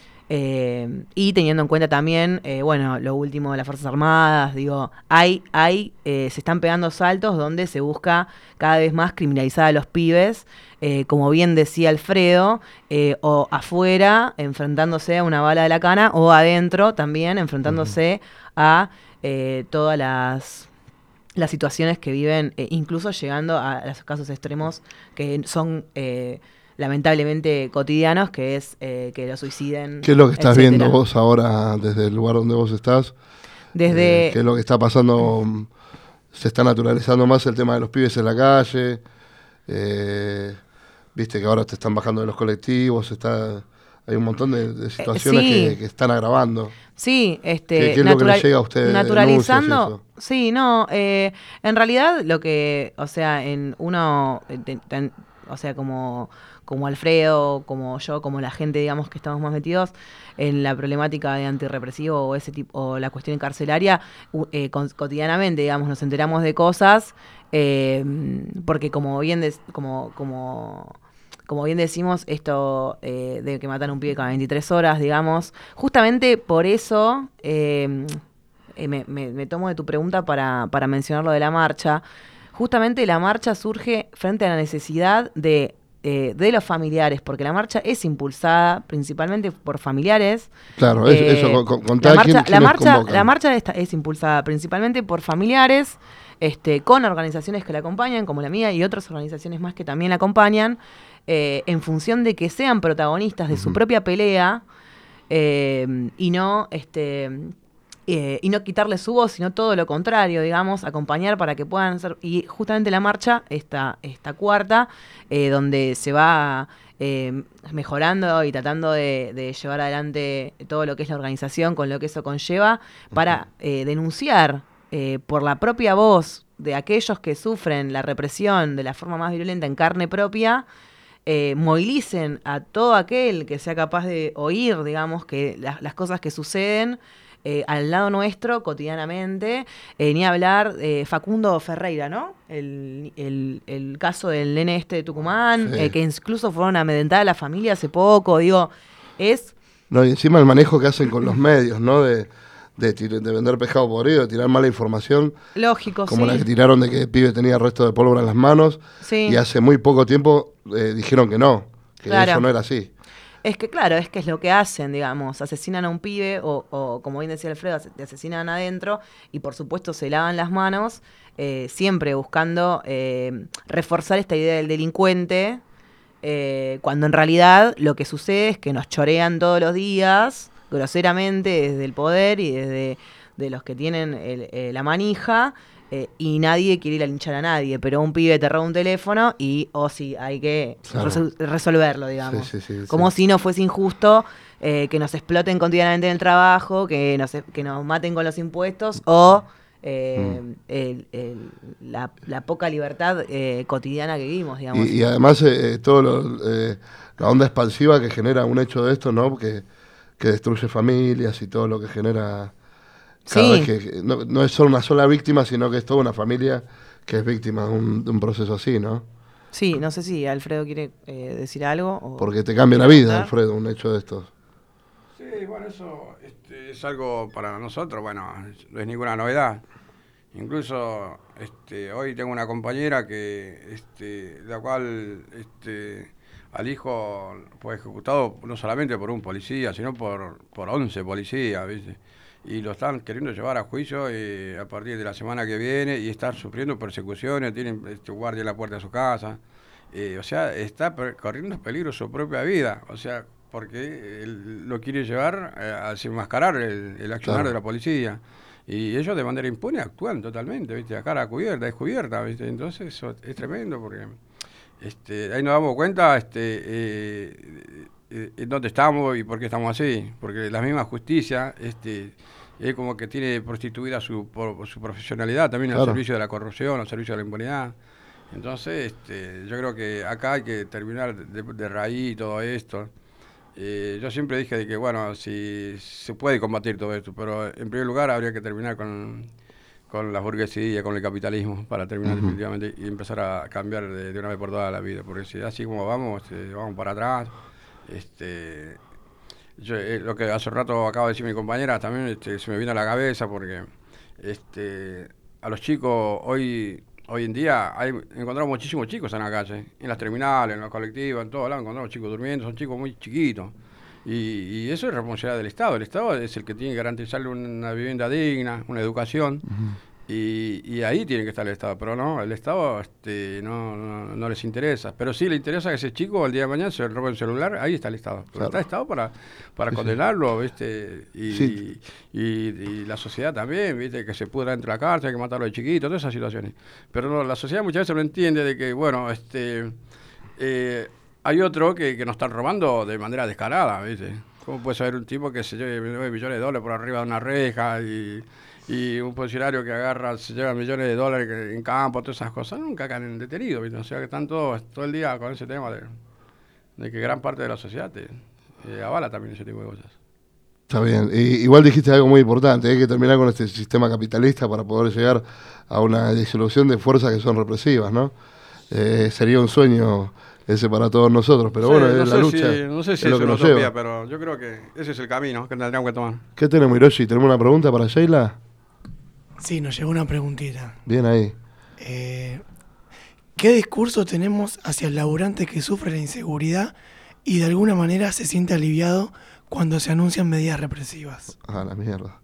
Eh, y teniendo en cuenta también, eh, bueno, lo último de las Fuerzas Armadas, digo, hay, hay, eh, se están pegando saltos donde se busca cada vez más criminalizar a los pibes, eh, como bien decía Alfredo, eh, o afuera enfrentándose a una bala de la cana, o adentro también enfrentándose a eh, todas las las situaciones que viven, eh, incluso llegando a los casos extremos que son eh, lamentablemente cotidianos, que es eh, que lo suiciden. ¿Qué es lo que estás etcétera. viendo vos ahora desde el lugar donde vos estás? Desde- Eh, ¿Qué es lo que está pasando? mm, Se está naturalizando más el tema de los pibes en la calle. eh, Viste que ahora te están bajando de los colectivos. Está, hay un montón de, de situaciones sí. que, que están agravando. Sí, este, ¿Qué- qué es lo que natural- les llega a ustedes de naturalizando, denuncias y sí, no, eh, en realidad lo que, o sea, en uno, eh, ten- ten- o sea, como, como Alfredo, como yo, como la gente, digamos, que estamos más metidos en la problemática de antirrepresivo o ese tipo, o la cuestión carcelaria, u- eh, con- cotidianamente, digamos, nos enteramos de cosas, eh, porque como bien, des- como, como como bien decimos, esto eh, de que matan a un pibe cada veintitrés horas, digamos, justamente por eso eh, eh, me, me- me tomo de tu pregunta para, para mencionar lo de la marcha. Justamente la marcha surge frente a la necesidad de, eh, de los familiares, porque la marcha es impulsada principalmente por familiares. Claro, es- eso, con- con- contá la quién- marcha, la quiénes marcha, convocan. la marcha esta es impulsada principalmente por familiares, este, con organizaciones que la acompañan, como la mía y otras organizaciones más que también la acompañan, eh, en función de que sean protagonistas de su propia pelea eh, y no este eh, y no quitarle su voz, sino todo lo contrario, digamos, acompañar para que puedan ser. Y justamente la marcha, esta, esta cuarta, eh, donde se va eh, mejorando y tratando de, de llevar adelante todo lo que es la organización, con lo que eso conlleva, para eh, denunciar eh, por la propia voz de aquellos que sufren la represión de la forma más virulenta en carne propia, eh, movilicen a todo aquel que sea capaz de oír, digamos, que la- las cosas que suceden eh, al lado nuestro cotidianamente, eh, ni hablar eh, Facundo Ferreira, ¿no? El, el- el caso del nene este de Tucumán, Sí. eh, que incluso fueron a medentar a la familia hace poco, digo, es... No, y encima el manejo que hacen con los medios, ¿no? De, de, tir- de vender pescado podrido, de tirar mala información. Lógico, Como sí. la que tiraron de que el pibe tenía resto de pólvora en las manos. Sí. Y hace muy poco tiempo eh, dijeron que no, que Claro. eso no era así. Es que claro, es que es lo que hacen, digamos, asesinan a un pibe o, o como bien decía Alfredo, ase- te asesinan adentro y por supuesto se lavan las manos, eh, siempre buscando eh, reforzar esta idea del delincuente eh, cuando en realidad lo que sucede es que nos chorean todos los días, groseramente, desde el poder y desde de los que tienen el, eh, la manija, eh, y nadie quiere ir a linchar a nadie, pero un pibe te roba un teléfono y, oh sí, hay que Claro. resol- resolverlo, digamos. Sí, sí, sí, Como sí. si no fuese injusto eh, que nos exploten cotidianamente en el trabajo, que nos, que nos maten con los impuestos o eh, Mm. el- el- la, la poca libertad eh, cotidiana que vivimos, digamos. Y, y además eh, todo lo, eh, la onda expansiva que genera un hecho de esto, ¿no? Que, que destruye familias y todo lo que genera cada Sí. vez que, que no, no es solo una sola víctima, sino que es toda una familia que es víctima de un, de un proceso así, ¿no? Sí, no sé si Alfredo quiere eh, decir algo. O Porque te cambia la vida, preguntar. Alfredo, un hecho de estos. Sí, bueno, eso este, es algo para nosotros, bueno, no es ninguna novedad. Incluso este, hoy tengo una compañera que, este, la cual este, al hijo fue ejecutado no solamente por un policía, sino por, por once policías, ¿viste? Y lo están queriendo llevar a juicio eh, a partir de la semana que viene y está sufriendo persecuciones, tienen este, guardia en la puerta de su casa. Eh, o sea, está per- corriendo peligro su propia vida, o sea, porque él lo quiere llevar eh, a desenmascarar el, el accionar Claro. de la policía. Y ellos de manera impune actúan totalmente, ¿viste? A cara cubierta, descubierta, ¿viste? Entonces eso es tremendo porque este, ahí nos damos cuenta este, eh, eh, en dónde estamos y por qué estamos así. Porque la misma justicia este, es como que tiene prostituida su, por, su profesionalidad también al Claro. servicio de la corrupción, al servicio de la impunidad. Entonces, este, yo creo que acá hay que terminar de, de raíz todo esto. Eh, yo siempre dije de que, bueno, si se puede combatir todo esto, pero en primer lugar habría que terminar con, con la burguesía, con el capitalismo, para terminar Ujú. definitivamente y empezar a cambiar de, de una vez por todas la vida, porque si así como vamos, este, vamos para atrás. Este, yo, eh, lo que hace rato acaba de decir mi compañera también este, se me vino a la cabeza, porque este, a los chicos hoy... Hoy en día hay, encontramos muchísimos chicos en la calle, en las terminales, en los colectivos, en todos lados encontramos chicos durmiendo, son chicos muy chiquitos. Y, y eso es responsabilidad del Estado. El Estado es el que tiene que garantizarle una vivienda digna, una educación, y, y ahí tiene que estar el Estado. Pero no, el Estado este, no, no, no les interesa. Pero sí le interesa que ese chico el día de mañana se robe el celular, ahí está el Estado. Porque Claro. está el Estado para, para Sí, sí. condenarlo, ¿viste? Y, Sí. y, y la sociedad también, ¿viste? Que se pudra dentro de la cárcel, hay que matarlo de chiquito, todas esas situaciones. Pero no, la sociedad muchas veces no entiende de que, bueno, este eh, hay otro que, que nos están robando de manera descarada, ¿viste? ¿Cómo puede saber un tipo que se lleve nueve millones de dólares por arriba de una reja y, y un funcionario que agarra, se lleva millones de dólares que- en campo, todas esas cosas? Nunca caen detenidos, ¿viste? O sea que están todos todo el día con ese tema de, de que gran parte de la sociedad te, eh, avala también ese tipo de cosas. Está bien. Y, igual dijiste algo muy importante, hay que terminar con este sistema capitalista para poder llegar a una disolución de fuerzas que son represivas, ¿no? Eh, sería un sueño ese para todos nosotros, pero Sí, bueno, no es sé la lucha. si, no sé si es lo es que una nos utopía, lleva. pero yo creo que ese es el camino que tendríamos que tomar. ¿Qué tenemos, Hiroshi? ¿Tenemos una pregunta para Sheila? Sí, nos llegó una preguntita. Bien ahí. Eh, ¿Qué discurso tenemos hacia el laburante que sufre la inseguridad y de alguna manera se siente aliviado cuando se anuncian medidas represivas? Ah, la mierda.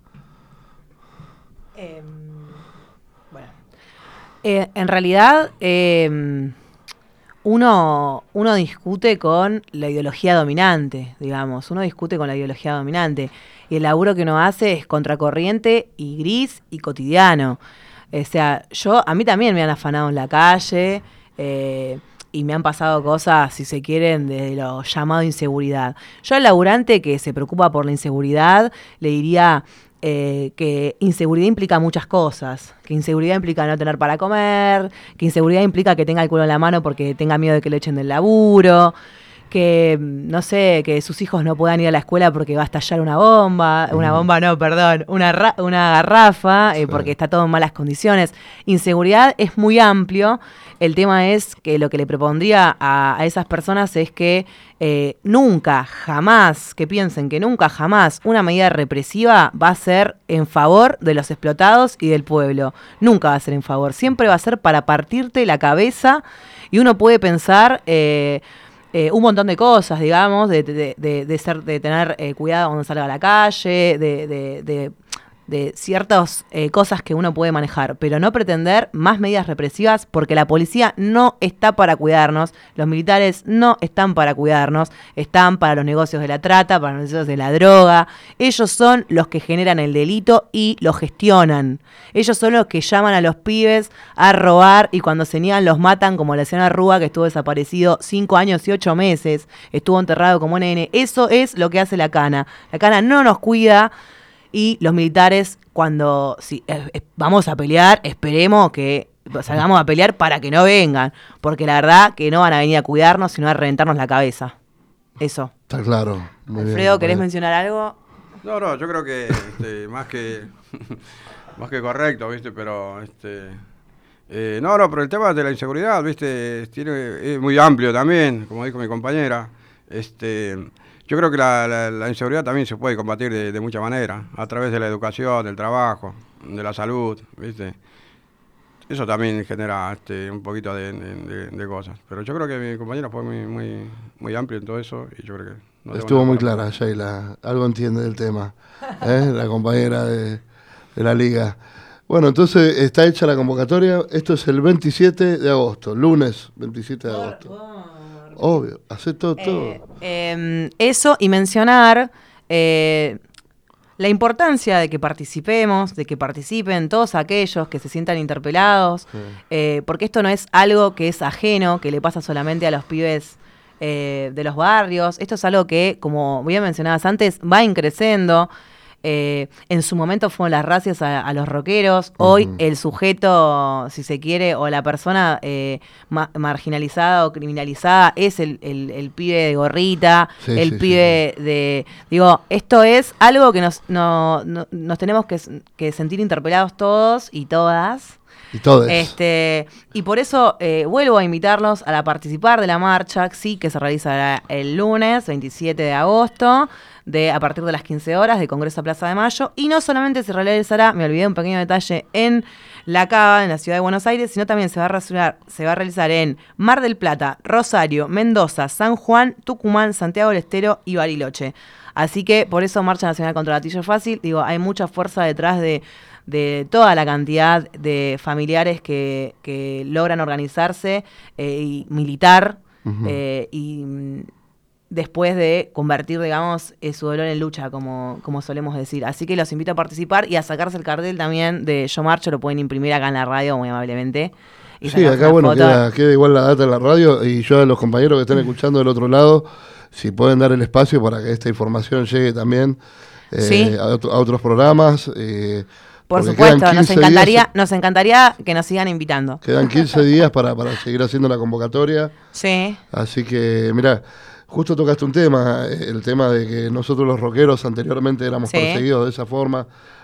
Eh, bueno. Eh, en realidad, eh, uno, uno discute con la ideología dominante, digamos. Uno discute con la ideología dominante. Y el laburo que uno hace es contracorriente y gris y cotidiano. O sea, yo, a mí también me han afanado en la calle, eh, y me han pasado cosas, si se quieren, de lo llamado inseguridad. Yo al laburante que se preocupa por la inseguridad le diría eh, que inseguridad implica muchas cosas. Que inseguridad implica no tener para comer, que inseguridad implica que tenga el culo en la mano porque tenga miedo de que lo echen del laburo, que, no sé, que sus hijos no puedan ir a la escuela porque va a estallar una bomba, una bomba no, perdón, una, ra- una garrafa, eh, Sí. porque está todo en malas condiciones. Inseguridad es muy amplio. El tema es que lo que le propondría a, a esas personas es que eh, nunca, jamás, que piensen que nunca, jamás una medida represiva va a ser en favor de los explotados y del pueblo. Nunca va a ser en favor. Siempre va a ser para partirte la cabeza y uno puede pensar... Eh, Eh, un montón de cosas, digamos, de, de, de, de ser, de tener eh, cuidado cuando salga a la calle, de, de, de, de ciertas eh, cosas que uno puede manejar, pero no pretender más medidas represivas porque la policía no está para cuidarnos, los militares no están para cuidarnos, están para los negocios de la trata, para los negocios de la droga. Ellos son los que generan el delito y lo gestionan. Ellos son los que llaman a los pibes a robar y cuando se niegan los matan, como la señora Rúa, que estuvo desaparecido cinco años y ocho meses, estuvo enterrado como nene. Eso es lo que hace la cana. La cana no nos cuida. Y los militares, cuando si, eh, eh, vamos a pelear, esperemos que salgamos a pelear para que no vengan. Porque la verdad que no van a venir a cuidarnos, sino a reventarnos la cabeza. Eso. Está claro. Muy Alfredo, bien, ¿querés muy mencionar algo? No, no, yo creo que este, más que más que correcto, ¿viste? Pero, este... Eh, no, no, pero el tema de la inseguridad, ¿viste? Tiene, es muy amplio también, como dijo mi compañera. Este... Yo creo que la, la, la inseguridad también se puede combatir de, de muchas maneras, a través de la educación, del trabajo, de la salud, ¿viste? Eso también genera este, un poquito de, de, de cosas. Pero yo creo que mi compañera fue muy muy muy amplio en todo eso y yo creo que... No Estuvo muy clara, Sheila. Algo entiende del tema, ¿eh? La compañera de, de la liga. Bueno, entonces está hecha la convocatoria. Esto es el veintisiete de agosto, lunes veintisiete de agosto. Obvio, hace todo, todo. Eh, eh, eso y mencionar eh, la importancia de que participemos, de que participen todos aquellos que se sientan interpelados, sí. eh, porque esto no es algo que es ajeno, que le pasa solamente a los pibes eh, de los barrios. Esto es algo que, como bien mencionabas antes, va increciendo. Eh, en su momento fueron las racias a, a los rockeros, hoy uh-huh. el sujeto, si se quiere, o la persona eh, ma- marginalizada o criminalizada es el, el, el pibe de gorrita, sí, el sí, pibe sí. de... Digo, esto es algo que nos, no, no, nos tenemos que, que sentir interpelados todos y todas. Y todos. Este, y por eso eh, vuelvo a invitarlos a la participar de la marcha, sí, que se realizará el lunes veintisiete de agosto, de, a partir de las quince horas, de Congreso a Plaza de Mayo. Y no solamente se realizará, me olvidé un pequeño detalle, en La Cava, en la ciudad de Buenos Aires, sino también se va a realizar, se va a realizar en Mar del Plata, Rosario, Mendoza, San Juan, Tucumán, Santiago del Estero y Bariloche. Así que por eso Marcha Nacional contra el Gatillo Fácil, digo, hay mucha fuerza detrás de... de toda la cantidad de familiares que, que logran organizarse eh, y militar uh-huh. eh, y mm, después de convertir, digamos, eh, su dolor en lucha, como, como solemos decir. Así que los invito a participar y a sacarse el cartel también de Yo Marcho, lo pueden imprimir acá en la radio muy amablemente. Y sí, acá bueno, queda, queda igual la data en la radio y yo a los compañeros que están escuchando del otro lado, si pueden dar el espacio para que esta información llegue también eh, ¿sí? a, a otros programas. Eh, Por supuesto, nos encantaría, días, nos encantaría que nos sigan invitando. Quedan quince días para, para seguir haciendo la convocatoria. Sí. Así que, mirá, justo tocaste un tema, el tema de que nosotros los rockeros anteriormente éramos sí. perseguidos de esa forma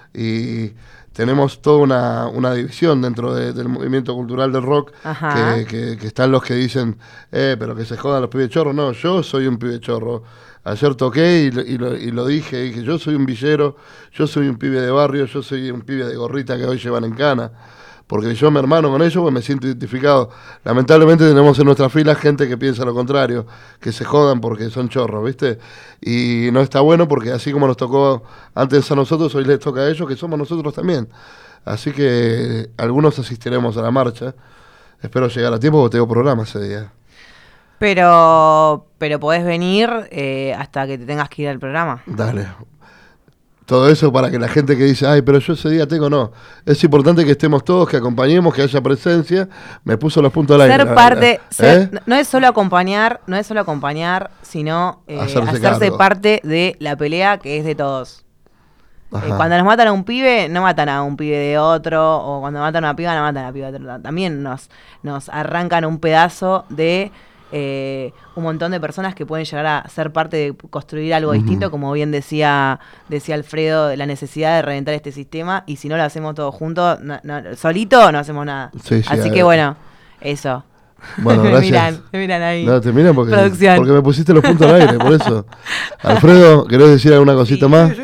y tenemos toda una, una división dentro de, del movimiento cultural del rock que, que, que están los que dicen, eh, pero que se jodan los pibes chorros. No, yo soy un pibe chorro. Ayer toqué y, y, lo, y lo dije, dije, yo soy un villero, yo soy un pibe de barrio, yo soy un pibe de gorrita que hoy llevan en cana, porque yo me hermano con ellos, pues me siento identificado. Lamentablemente tenemos en nuestra fila gente que piensa lo contrario, que se jodan porque son chorros, ¿viste? Y no está bueno porque así como nos tocó antes a nosotros, hoy les toca a ellos, que somos nosotros también. Así que algunos asistiremos a la marcha. Espero llegar a tiempo porque tengo programa ese día. Pero pero podés venir eh, hasta que te tengas que ir al programa. Dale. Todo eso para que la gente que dice, ay, pero yo ese día tengo, no. Es importante que estemos todos, que acompañemos, que haya presencia. Me puso los puntos al aire. Ser parte, ¿eh? ser, no es solo acompañar, no es solo acompañar, sino eh, hacerse, hacerse parte de la pelea que es de todos. Eh, cuando nos matan a un pibe, no matan a un pibe de otro, o cuando matan a una piba, no matan a una piba de otro. También nos, nos arrancan un pedazo de... Eh, un montón de personas que pueden llegar a ser parte de construir algo uh-huh. distinto, como bien decía decía Alfredo, la necesidad de reventar este sistema, y si no lo hacemos todos juntos, no, no, solito no hacemos nada. Sí, sí, así que bueno, eso. Bueno, gracias. me miran, me miran ahí. No, te miran porque, porque me pusiste los puntos al aire, por eso. Alfredo, ¿querés decir alguna cosita sí, más? Sí, sí,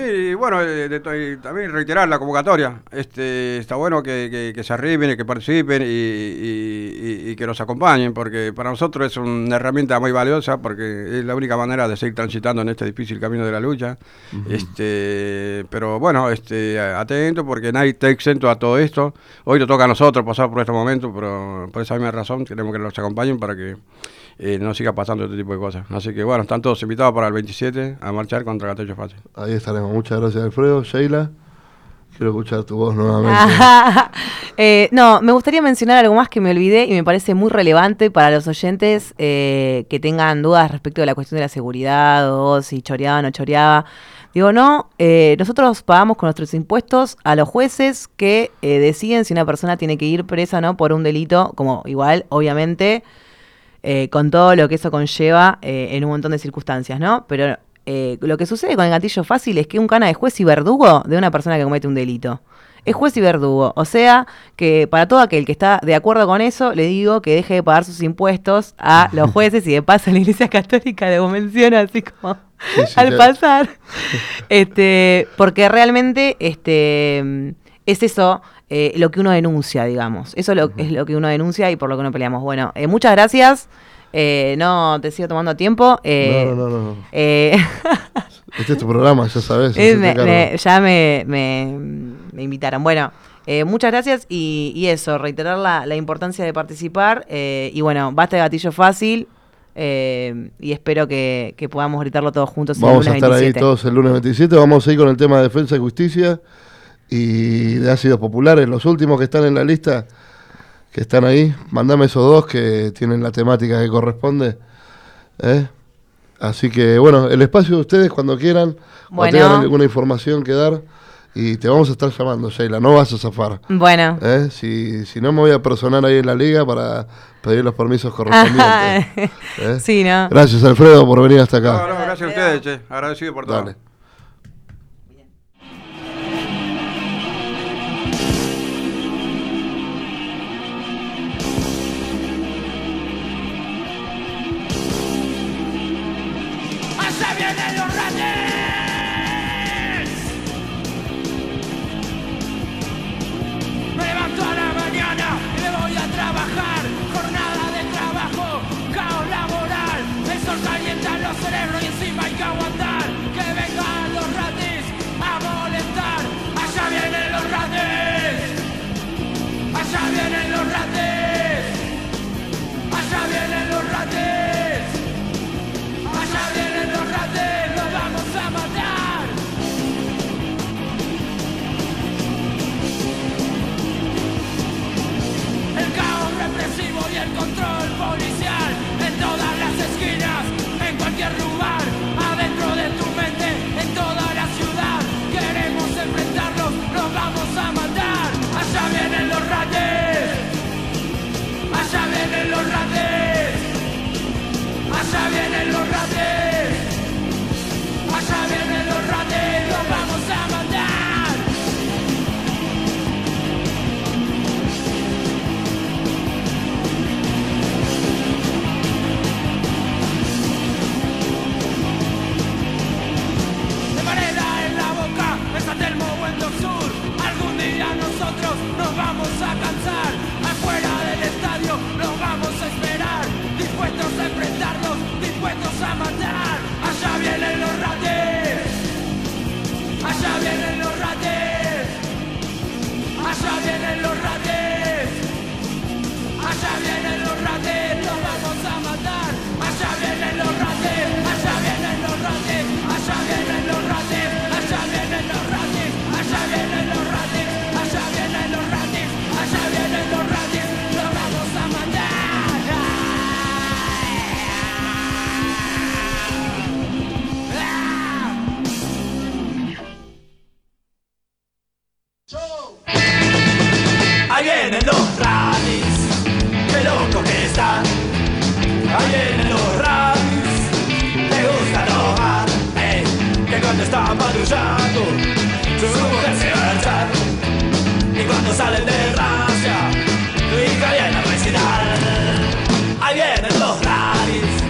bueno, de, de, de, también reiterar la convocatoria. Este, está bueno que, que, que se arriben y que participen y, y, y, y que nos acompañen, porque para nosotros es una herramienta muy valiosa, porque es la única manera de seguir transitando en este difícil camino de la lucha. Uh-huh. Este, pero bueno, este, atento, porque nadie está exento a todo esto. Hoy nos toca a nosotros pasar por este momento, pero por esa misma razón queremos que nos acompañen para que eh, no siga pasando este tipo de cosas. Así que bueno, están todos invitados para el veintisiete a marchar contra Gatillo Fácil. Ahí estaremos. Muchas gracias, Alfredo. Sheila, quiero escuchar tu voz nuevamente. eh, no, me gustaría mencionar algo más que me olvidé y me parece muy relevante para los oyentes eh, que tengan dudas respecto de la cuestión de la seguridad o si choreaba o no choreaba. Digo, no, eh, nosotros pagamos con nuestros impuestos a los jueces que eh, deciden si una persona tiene que ir presa o no por un delito, como igual, obviamente, eh, con todo lo que eso conlleva eh, en un montón de circunstancias, ¿no? Pero eh, lo que sucede con el gatillo fácil es que un cana es juez y verdugo de una persona que comete un delito. Es juez y verdugo, o sea que para todo aquel que está de acuerdo con eso, le digo que deje de pagar sus impuestos a los jueces y de paso a la Iglesia Católica lo menciona así como sí, sí, al ya. pasar, este, porque realmente este, es eso eh, lo que uno denuncia, digamos, eso lo, uh-huh. es lo que uno denuncia y por lo que uno peleamos. Bueno, eh, muchas gracias. Eh, no te sigo tomando tiempo. Eh, no, no, no. no. Eh, este es tu programa, ya sabes. Eh, me, me, ya me, me, me invitaron. Bueno, eh, muchas gracias y, y eso, reiterar la, la importancia de participar. Eh, y bueno, basta de gatillo fácil. Eh, y espero que, que podamos gritarlo todos juntos. Vamos el lunes a estar veintisiete. ahí todos el lunes veintisiete. Vamos a ir con el tema de defensa y justicia y de ácidos populares. Los últimos que están en la lista, que están ahí, mandame esos dos que tienen la temática que corresponde. ¿Eh? Así que, bueno, el espacio de ustedes cuando quieran, bueno. cuando tengan alguna información que dar, y te vamos a estar llamando, Sheila, no vas a zafar. Bueno. ¿Eh? Si, si no, me voy a personar ahí en la liga para pedir los permisos correspondientes. ¿Eh? Sí, ¿no? Gracias, Alfredo, por venir hasta acá. No, no, gracias a ustedes, che. Agradecido por todo. Dale.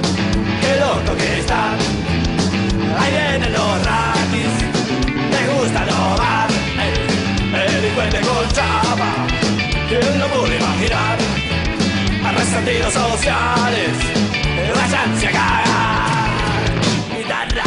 Ahí vienen los ratis, me gusta partidos sociales, váyanse a cagar. Guitarra.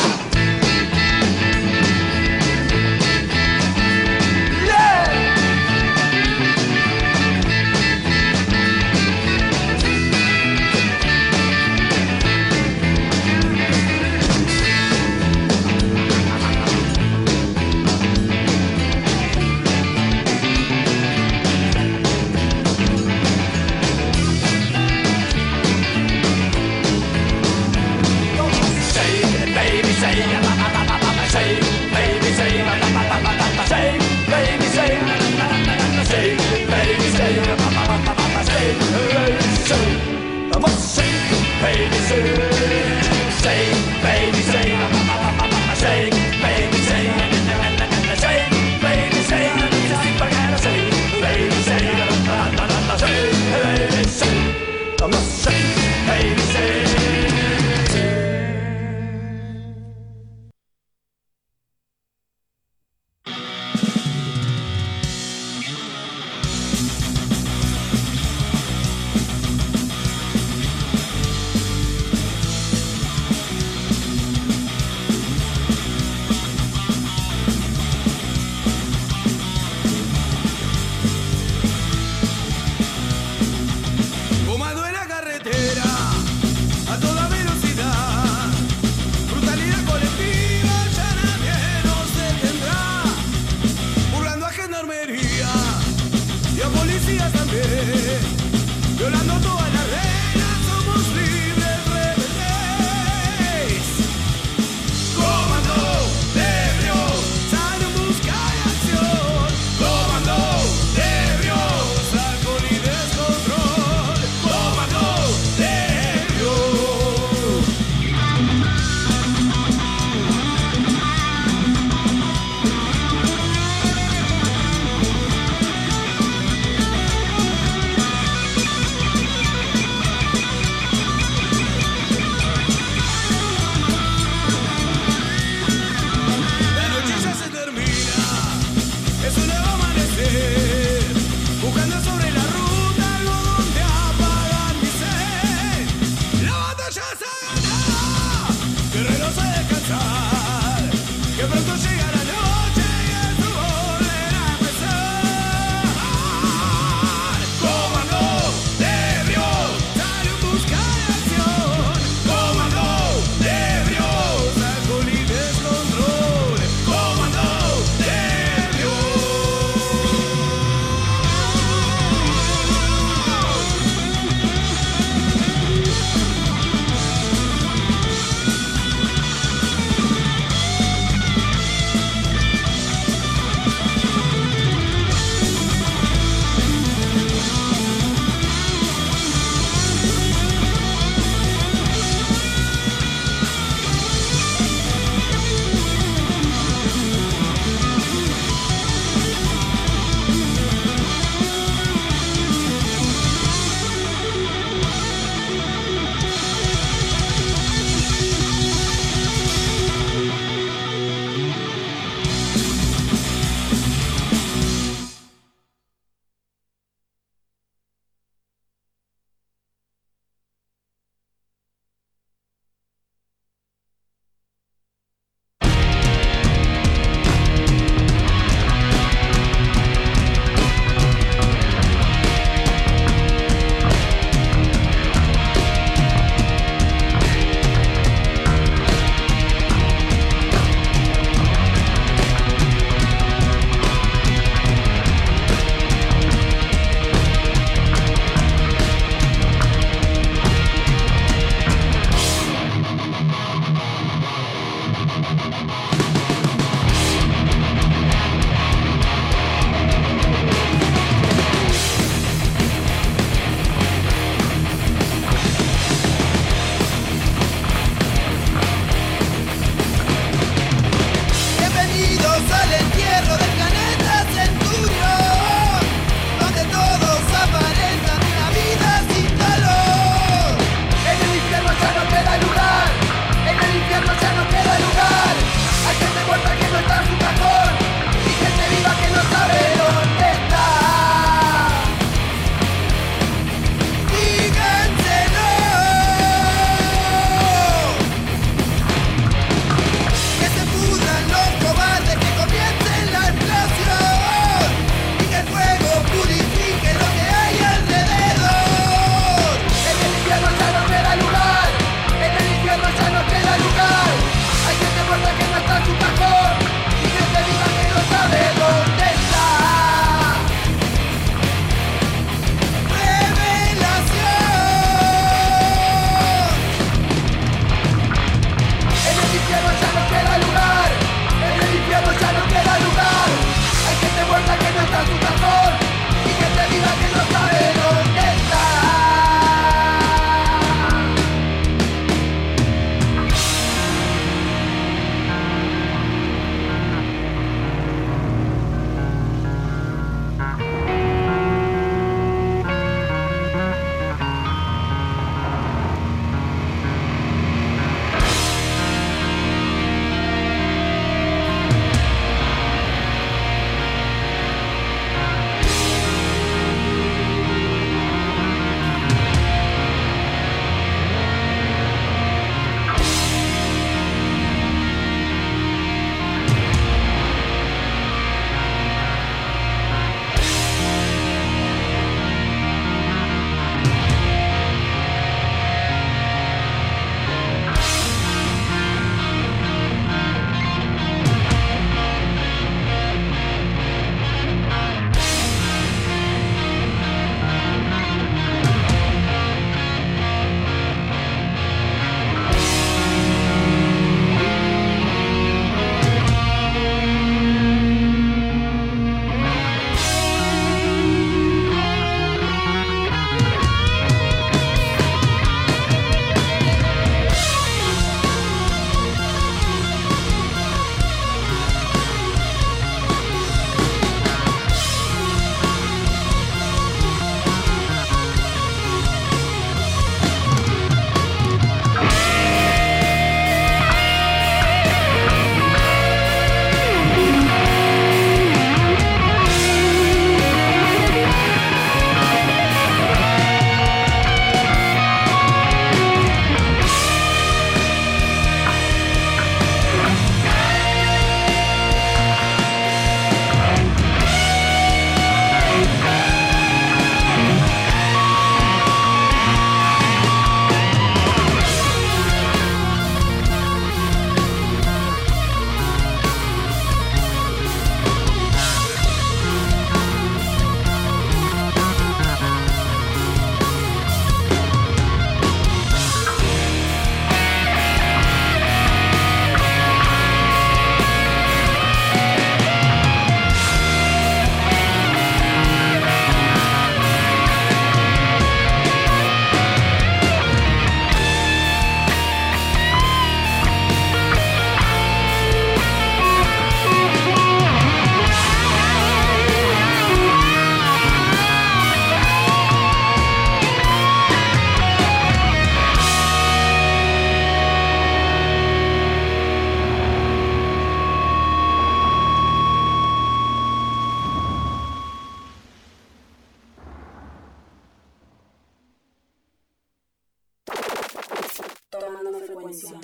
Tomando frecuencia.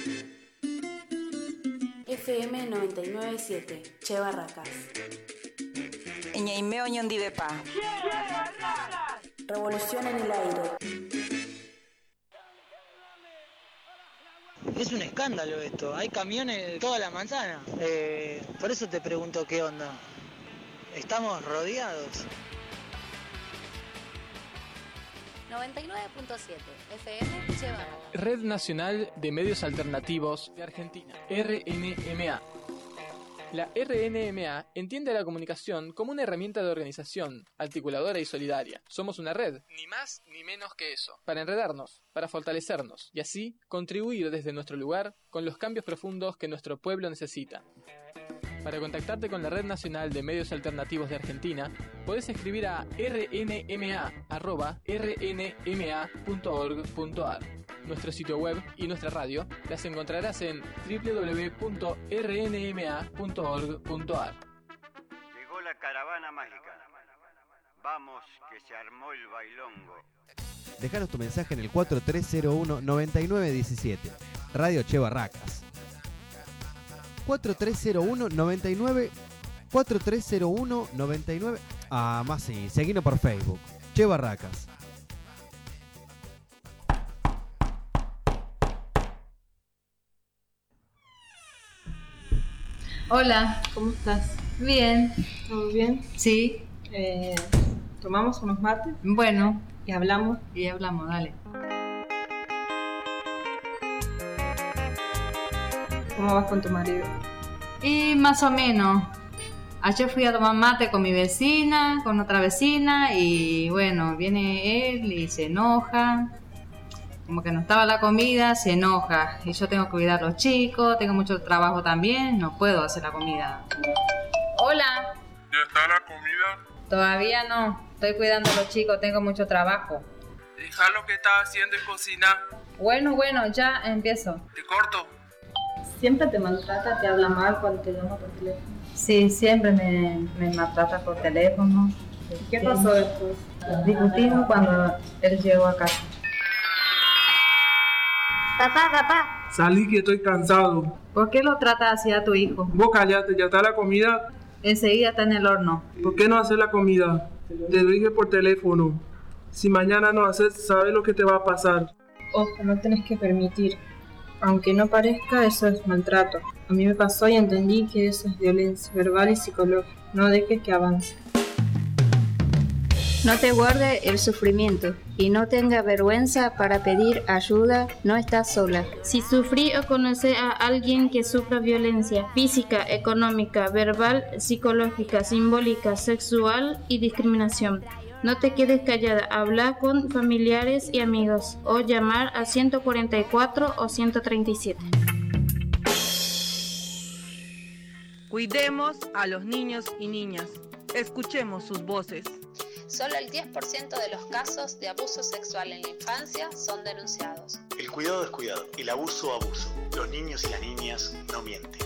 F M noventa y nueve punto siete, Che Barracas. Ñaimeo Ñondivepa. Revolución en el aire. Es un escándalo esto, hay camiones de toda la manzana. Eh, por eso te pregunto qué onda. ¿Estamos rodeados? noventa y nueve punto siete F M Che Barracas. Red Nacional de Medios Alternativos de Argentina, R N M A. La R N M A entiende a la comunicación como una herramienta de organización, articuladora y solidaria. Somos una red, ni más ni menos que eso, para enredarnos, para fortalecernos y así contribuir desde nuestro lugar con los cambios profundos que nuestro pueblo necesita. Para contactarte con la Red Nacional de Medios Alternativos de Argentina, podés escribir a r n m a arroba r n m a punto org punto a r. Nuestro sitio web y nuestra radio las encontrarás en w w w punto r n m a punto org punto a r. Llegó la caravana mágica. Vamos, que se armó el bailongo. Dejanos tu mensaje en el cuatro tres cero uno nueve nueve uno siete. Radio Che Barracas. cuatro tres cero uno nueve nueve cuatro tres cero uno nueve nueve. Ah, más sí, seguinos por Facebook. Che Barracas. Hola, ¿cómo estás? Bien. ¿Todo bien? Sí. Eh, ¿Tomamos unos mates? Bueno. ¿Y hablamos? Y hablamos, dale. ¿Cómo vas con tu marido? Y más o menos. Ayer fui a tomar mate con mi vecina, con otra vecina, y bueno, viene él y se enoja. Como que no estaba la comida, se enoja. Y yo tengo que cuidar a los chicos, tengo mucho trabajo también, no puedo hacer la comida. Hola. ¿Ya está la comida? Todavía no, estoy cuidando a los chicos, tengo mucho trabajo. Deja lo que estás haciendo y cocina. Bueno, bueno, ya empiezo. Te corto. ¿Siempre te maltrata, te habla mal cuando te llama por teléfono? Sí, siempre me, me maltrata por teléfono. ¿Qué pasó después? Discutimos cuando él llegó a casa. Papá, papá. Salí que estoy cansado. ¿Por qué lo tratas así a tu hijo? Vos callate, ¿ya está la comida? Enseguida está en el horno. ¿Por qué no haces la comida? Te dije por teléfono. Si mañana no haces, sabes lo que te va a pasar. Ojo, no tenés que permitir. Aunque no parezca, eso es maltrato. A mí me pasó y entendí que eso es violencia verbal y psicológica. No dejes que avance. No te guarde el sufrimiento y no tenga vergüenza para pedir ayuda, no estás sola. Si sufrí o conoce a alguien que sufra violencia física, económica, verbal, psicológica, simbólica, sexual y discriminación, no te quedes callada, habla con familiares y amigos o llamar a ciento cuarenta y cuatro o ciento treinta y siete. Cuidemos a los niños y niñas. Escuchemos sus voces. Solo el diez por ciento de los casos de abuso sexual en la infancia son denunciados. El cuidado es cuidado, el abuso abuso. Los niños y las niñas no mienten.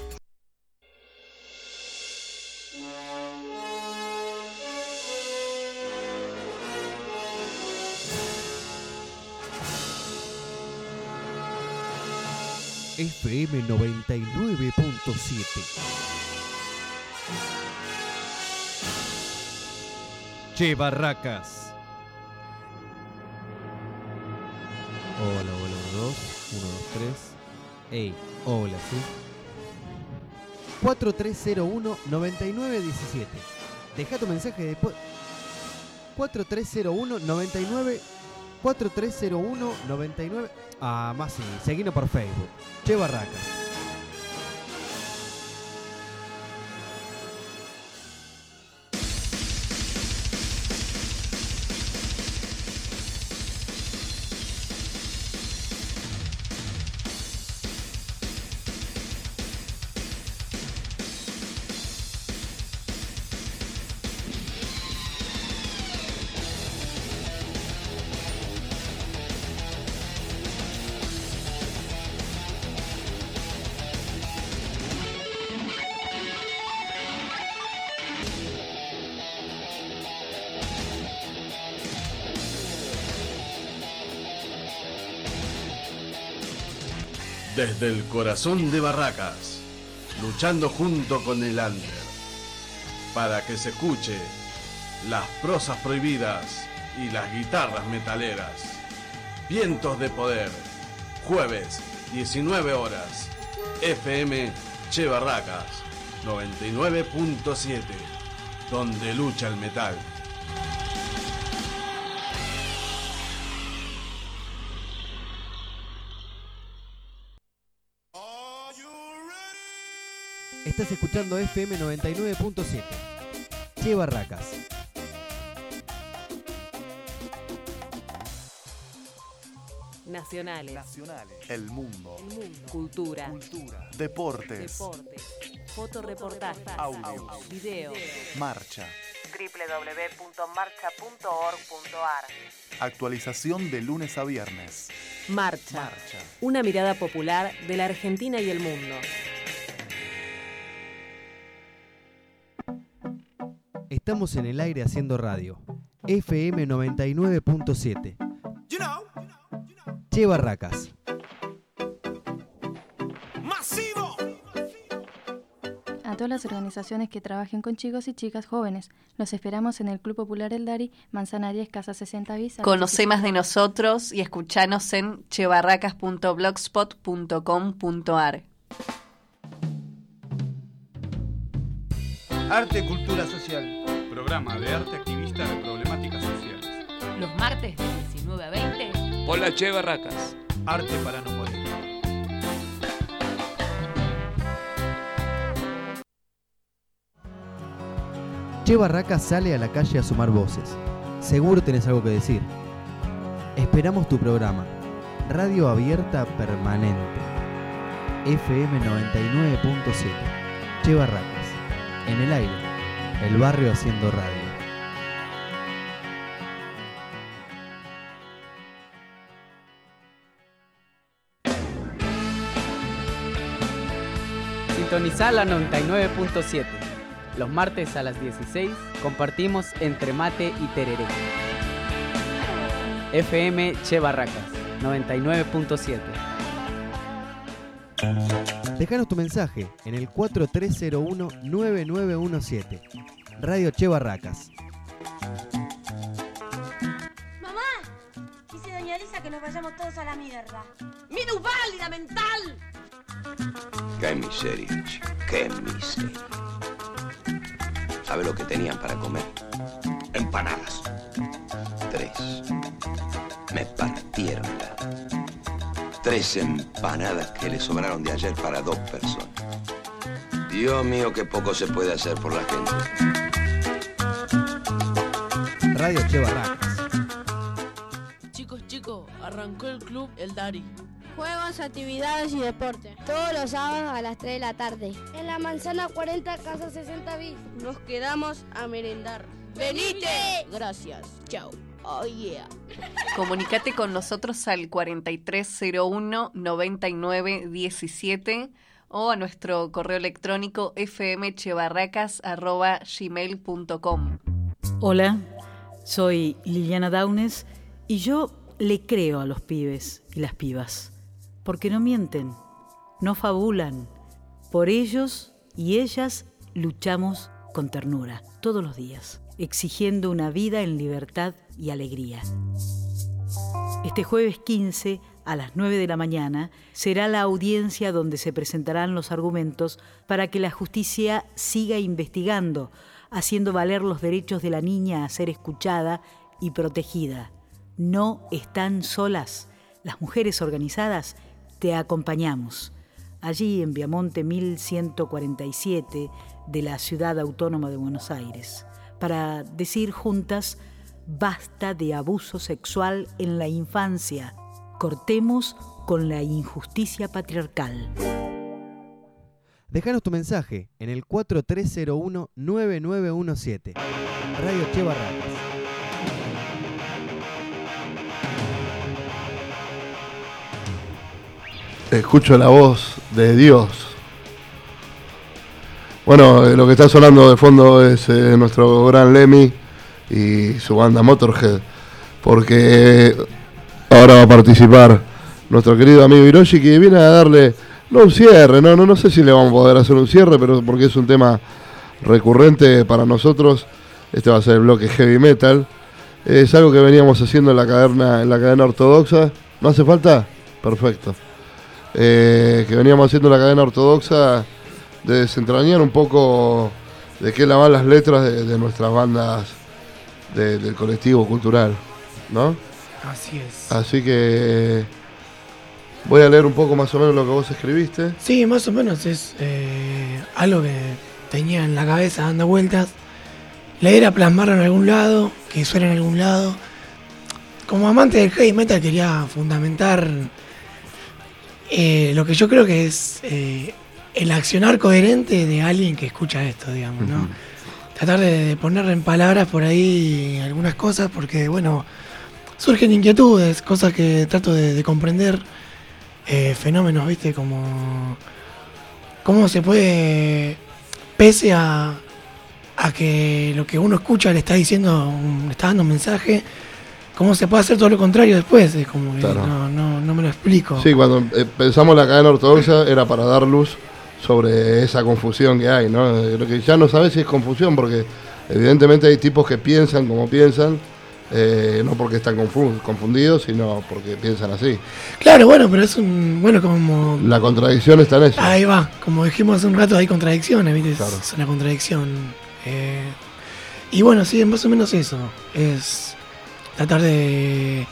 F M noventa y nueve punto siete. Che Barracas. Hola, hola, uno, dos, uno, dos, tres. Ey, hola, sí. cuatro tres cero uno nueve nueve uno siete. Deja tu mensaje después. cuatro tres cero uno nueve nueve cuatro tres cero uno nueve nueve. Ah, más sí, seguinos por Facebook. Che Barracas. Desde el corazón de Barracas, luchando junto con el under, para que se escuche las prosas prohibidas y las guitarras metaleras. Vientos de Poder, jueves, diecinueve horas, F M Che Barracas, noventa y nueve punto siete, donde lucha el metal. Estás escuchando F M noventa y nueve punto siete, Che Barracas. Nacionales. Nacionales. El mundo. El mundo. Cultura. Cultura. Deportes. Deportes. Fotoreportajes. Audios. Videos. Marcha. doble u doble u doble u punto marcha punto org punto a r. Actualización de lunes a viernes. Marcha. Marcha. Una mirada popular de la Argentina y el mundo. Estamos en el aire haciendo radio. F M noventa y nueve punto siete. Che Barracas. ¡Masivo! A todas las organizaciones que trabajen con chicos y chicas jóvenes, los esperamos en el Club Popular El Dari, Manzana diez, Casa sesenta bis. Conocé más de nosotros y escuchanos en chebarracas punto blogspot punto com punto a r. Arte y Cultura Social. Programa de arte activista de problemáticas sociales. Los martes de diecinueve a veinte. Hola, Che Barracas. Arte para no morir. Che Barracas sale a la calle a sumar voces. Seguro tenés algo que decir. Esperamos tu programa. Radio abierta permanente. F M noventa y nueve punto siete. Che Barracas. En el aire. El barrio haciendo radio. Sintonizá la noventa y nueve punto siete. Los martes a las dieciséis compartimos entre mate y tereré. F M Che Barracas, noventa y nueve punto siete. Déjanos tu mensaje en el cuatro tres cero uno nueve nueve uno siete. Radio Che Barracas. ¡Mamá! Dice doña Elisa que nos vayamos todos a la mierda. ¡Minusválida mental! Qué miseria, chico, qué miseria. ¿Sabe lo que tenían para comer? Empanadas. Tres. Me partieron la... Tres empanadas que le sobraron de ayer para dos personas. Dios mío, qué poco se puede hacer por la gente. Radio Che Barracas. Chicos, chicos, arrancó el club El Dari. Juegos, actividades y deporte. Todos los sábados a las tres de la tarde. En la manzana cuarenta, casa sesenta bis. Nos quedamos a merendar. ¡Venite! Gracias. Chao. Oh yeah. Comunicate con nosotros al cuarenta y tres cero uno noventa y nueve diecisiete o a nuestro correo electrónico f m chebarracas arroba gmail punto com. Hola, soy Liliana Daunes y yo le creo a los pibes y las pibas, porque no mienten, no fabulan. Por ellos y ellas luchamos con ternura todos los días, exigiendo una vida en libertad y alegría. Este jueves quince a las nueve de la mañana será la audiencia donde se presentarán los argumentos para que la justicia siga investigando, haciendo valer los derechos de la niña a ser escuchada y protegida. No están solas. Las mujeres organizadas te acompañamos. Allí en Viamonte mil ciento cuarenta y siete de la Ciudad Autónoma de Buenos Aires, para decir juntas: basta de abuso sexual en la infancia. Cortemos con la injusticia patriarcal. Déjanos tu mensaje en el cuatro tres cero uno nueve nueve uno siete. Radio Che Barracas. Escucho la voz de Dios. Bueno, eh, lo que está sonando de fondo es eh, nuestro gran Lemmy y su banda Motorhead, porque ahora va a participar nuestro querido amigo Hiroshi, que viene a darle, no un cierre, no, no, no sé si le vamos a poder hacer un cierre, pero porque es un tema recurrente para nosotros. Este va a ser el bloque heavy metal. Es algo que veníamos haciendo en la cadena, en la cadena ortodoxa. ¿No hace falta? Perfecto. Eh, que veníamos haciendo en la cadena ortodoxa de desentrañar un poco de qué van las letras de, de nuestras bandas de, del colectivo cultural, ¿no? Así es. Así que voy a leer un poco más o menos lo que vos escribiste. Sí, más o menos es eh, algo que tenía en la cabeza dando vueltas. La idea era plasmarlo en algún lado, que suene en algún lado. Como amante del heavy metal quería fundamentar eh, lo que yo creo que es eh, el accionar coherente de alguien que escucha esto, digamos, ¿no? Uh-huh. Tratar de, de poner en palabras por ahí algunas cosas, porque, bueno, surgen inquietudes, cosas que trato de, de comprender, eh, fenómenos, ¿viste? Como cómo se puede, pese a, a que lo que uno escucha le está diciendo, le está dando un mensaje, cómo se puede hacer todo lo contrario después. Es como que claro. no, no, no me lo explico. Sí, cuando eh, pensamos la cadena ortodoxa era para dar luz sobre esa confusión que hay, ¿no? Creo que ya no sabes si es confusión, porque evidentemente hay tipos que piensan como piensan, eh, no porque están confu- confundidos, sino porque piensan así. Claro, bueno, pero es un, bueno, como... La contradicción está en eso. Ahí va, como dijimos hace un rato, hay contradicciones, ¿viste? Claro. Es una contradicción. Eh, y bueno, sí, más o menos eso, es tratar de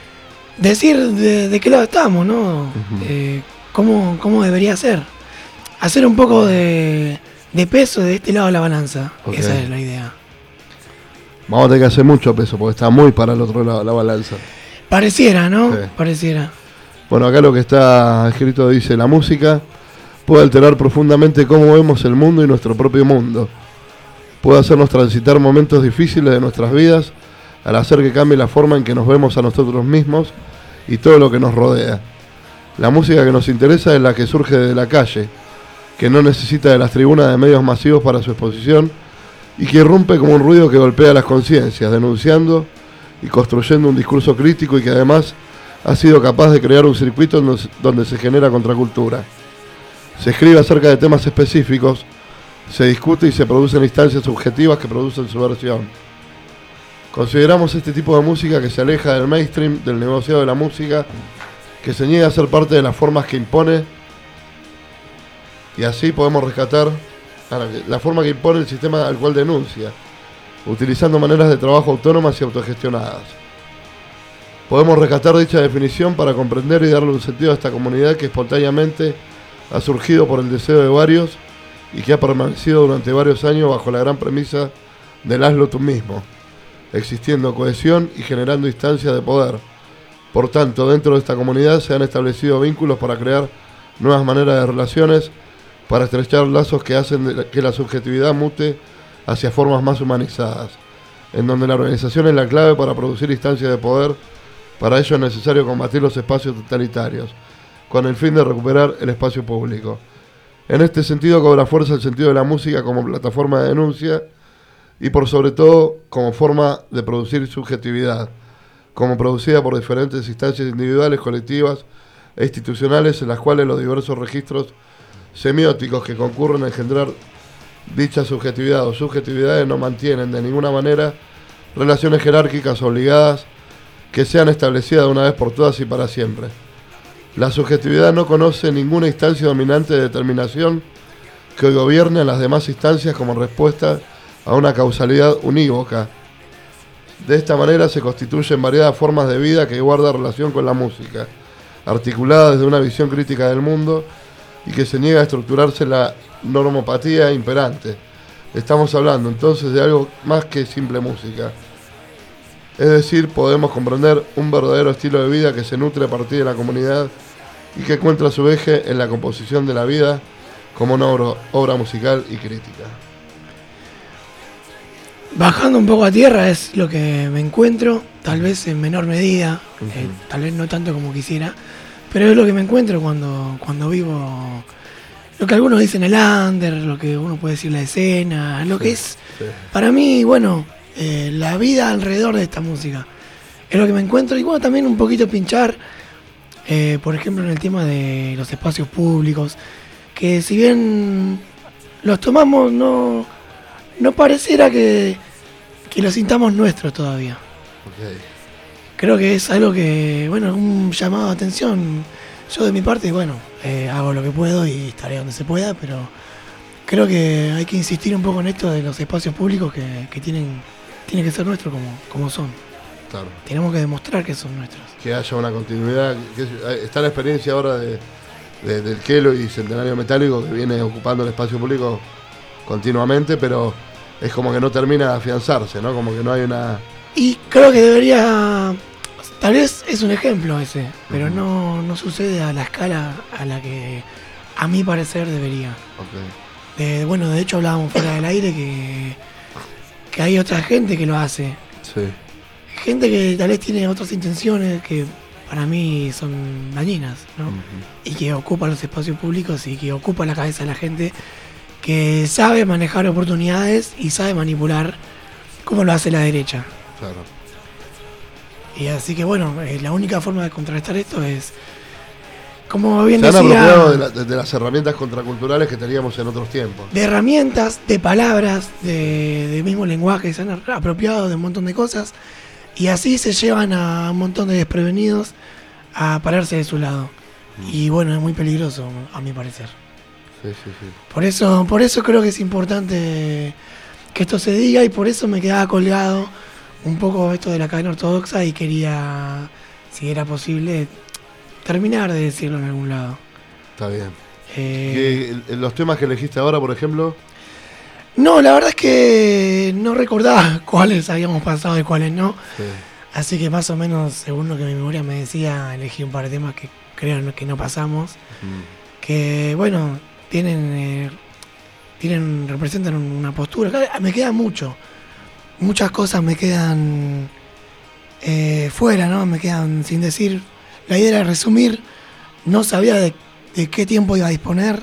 decir de, de qué lado estamos, ¿no? Uh-huh. Eh, cómo, cómo debería ser. Hacer un poco de, de peso de este lado de la balanza. Okay. Esa es la idea. Vamos a tener que hacer mucho peso porque está muy para el otro lado de la balanza. Pareciera, ¿no? Sí. Pareciera. Bueno, acá lo que está escrito dice: la música puede alterar profundamente cómo vemos el mundo y nuestro propio mundo. Puede hacernos transitar momentos difíciles de nuestras vidas al hacer que cambie la forma en que nos vemos a nosotros mismos y todo lo que nos rodea. La música que nos interesa es la que surge de la calle, que no necesita de las tribunas de medios masivos para su exposición y que irrumpe como un ruido que golpea las conciencias, denunciando y construyendo un discurso crítico y que además ha sido capaz de crear un circuito donde se genera contracultura. Se escribe acerca de temas específicos, se discute y se producen instancias subjetivas que producen subversión. Consideramos este tipo de música que se aleja del mainstream, del negociado de la música, que se niega a ser parte de las formas que impone, y así podemos rescatar la forma que impone el sistema al cual denuncia, utilizando maneras de trabajo autónomas y autogestionadas. Podemos rescatar dicha definición para comprender y darle un sentido a esta comunidad que espontáneamente ha surgido por el deseo de varios y que ha permanecido durante varios años bajo la gran premisa del hazlo tú mismo, existiendo cohesión y generando instancias de poder. Por tanto, dentro de esta comunidad se han establecido vínculos para crear nuevas maneras de relaciones, para estrechar lazos que hacen que la subjetividad mute hacia formas más humanizadas, en donde la organización es la clave para producir instancias de poder. Para ello es necesario combatir los espacios totalitarios, con el fin de recuperar el espacio público. En este sentido cobra fuerza el sentido de la música como plataforma de denuncia y por sobre todo como forma de producir subjetividad, como producida por diferentes instancias individuales, colectivas e institucionales en las cuales los diversos registros semióticos que concurren a engendrar dicha subjetividad o subjetividades no mantienen de ninguna manera relaciones jerárquicas obligadas que sean establecidas de una vez por todas y para siempre. La subjetividad no conoce ninguna instancia dominante de determinación que hoy gobierne a las demás instancias como respuesta a una causalidad unívoca. De esta manera se constituyen variadas formas de vida que guardan relación con la música, articulada desde una visión crítica del mundo y que se niega a estructurarse la normopatía imperante. Estamos hablando entonces de algo más que simple música. Es decir, podemos comprender un verdadero estilo de vida que se nutre a partir de la comunidad y que encuentra su eje en la composición de la vida como una obra, obra musical y crítica. Bajando un poco a tierra es lo que me encuentro, tal vez en menor medida, uh-huh. eh, tal vez no tanto como quisiera, pero es lo que me encuentro cuando, cuando vivo lo que algunos dicen el under, lo que uno puede decir la escena, lo sí, que es, sí. Para mí, bueno, eh, la vida alrededor de esta música. Es lo que me encuentro y bueno, también un poquito pinchar Eh, por ejemplo, en el tema de los espacios públicos, que si bien los tomamos, no, no pareciera que, que los sintamos nuestros todavía. Okay. Creo que es algo que, bueno, un llamado de atención. Yo de mi parte, bueno, eh, hago lo que puedo y estaré donde se pueda, pero creo que hay que insistir un poco en esto de los espacios públicos que, que tienen, tienen que ser nuestros como, como son. Claro. Tenemos que demostrar que son nuestros. Que haya una continuidad. Que está la experiencia ahora de, de, del Kelo y Centenario Metálico, que viene ocupando el espacio público continuamente, pero es como que no termina de afianzarse, ¿no? Como que no hay una... Y creo que debería... Tal vez es un ejemplo ese, pero uh-huh. no, no sucede a la escala a la que a mi parecer debería. Okay. De, bueno, de hecho hablábamos fuera del aire que, que hay otra gente que lo hace. Sí. Gente que tal vez tiene otras intenciones que para mí son dañinas, ¿no? Uh-huh. Y que ocupa los espacios públicos y que ocupa la cabeza de la gente, que sabe manejar oportunidades y sabe manipular como lo hace la derecha. Claro. Y así que bueno, eh, la única forma de contrarrestar esto es, como bien Se han decía, apropiado de, la, de, de las herramientas contraculturales que teníamos en otros tiempos. De herramientas, de palabras, de, de mismo lenguaje, se han apropiado de un montón de cosas y así se llevan a un montón de desprevenidos a pararse de su lado. Mm. Y bueno, es muy peligroso a mi parecer. Sí, sí, sí. Por eso, por eso creo que es importante que esto se diga y por eso me quedaba colgado un poco esto de la cadena ortodoxa y quería, si era posible, terminar de decirlo en algún lado. Está bien. Eh, ¿Qué, los temas que elegiste ahora, por ejemplo? No, la verdad es que no recordaba cuáles habíamos pasado y cuáles no. Sí. Así que más o menos, según lo que mi memoria me decía, elegí un par de temas que creo que no pasamos. Mm. Que, bueno, tienen, eh, tienen representan una postura. Me queda mucho. Muchas cosas me quedan eh, fuera, ¿no? Me quedan sin decir. La idea era resumir. No sabía de, de qué tiempo iba a disponer.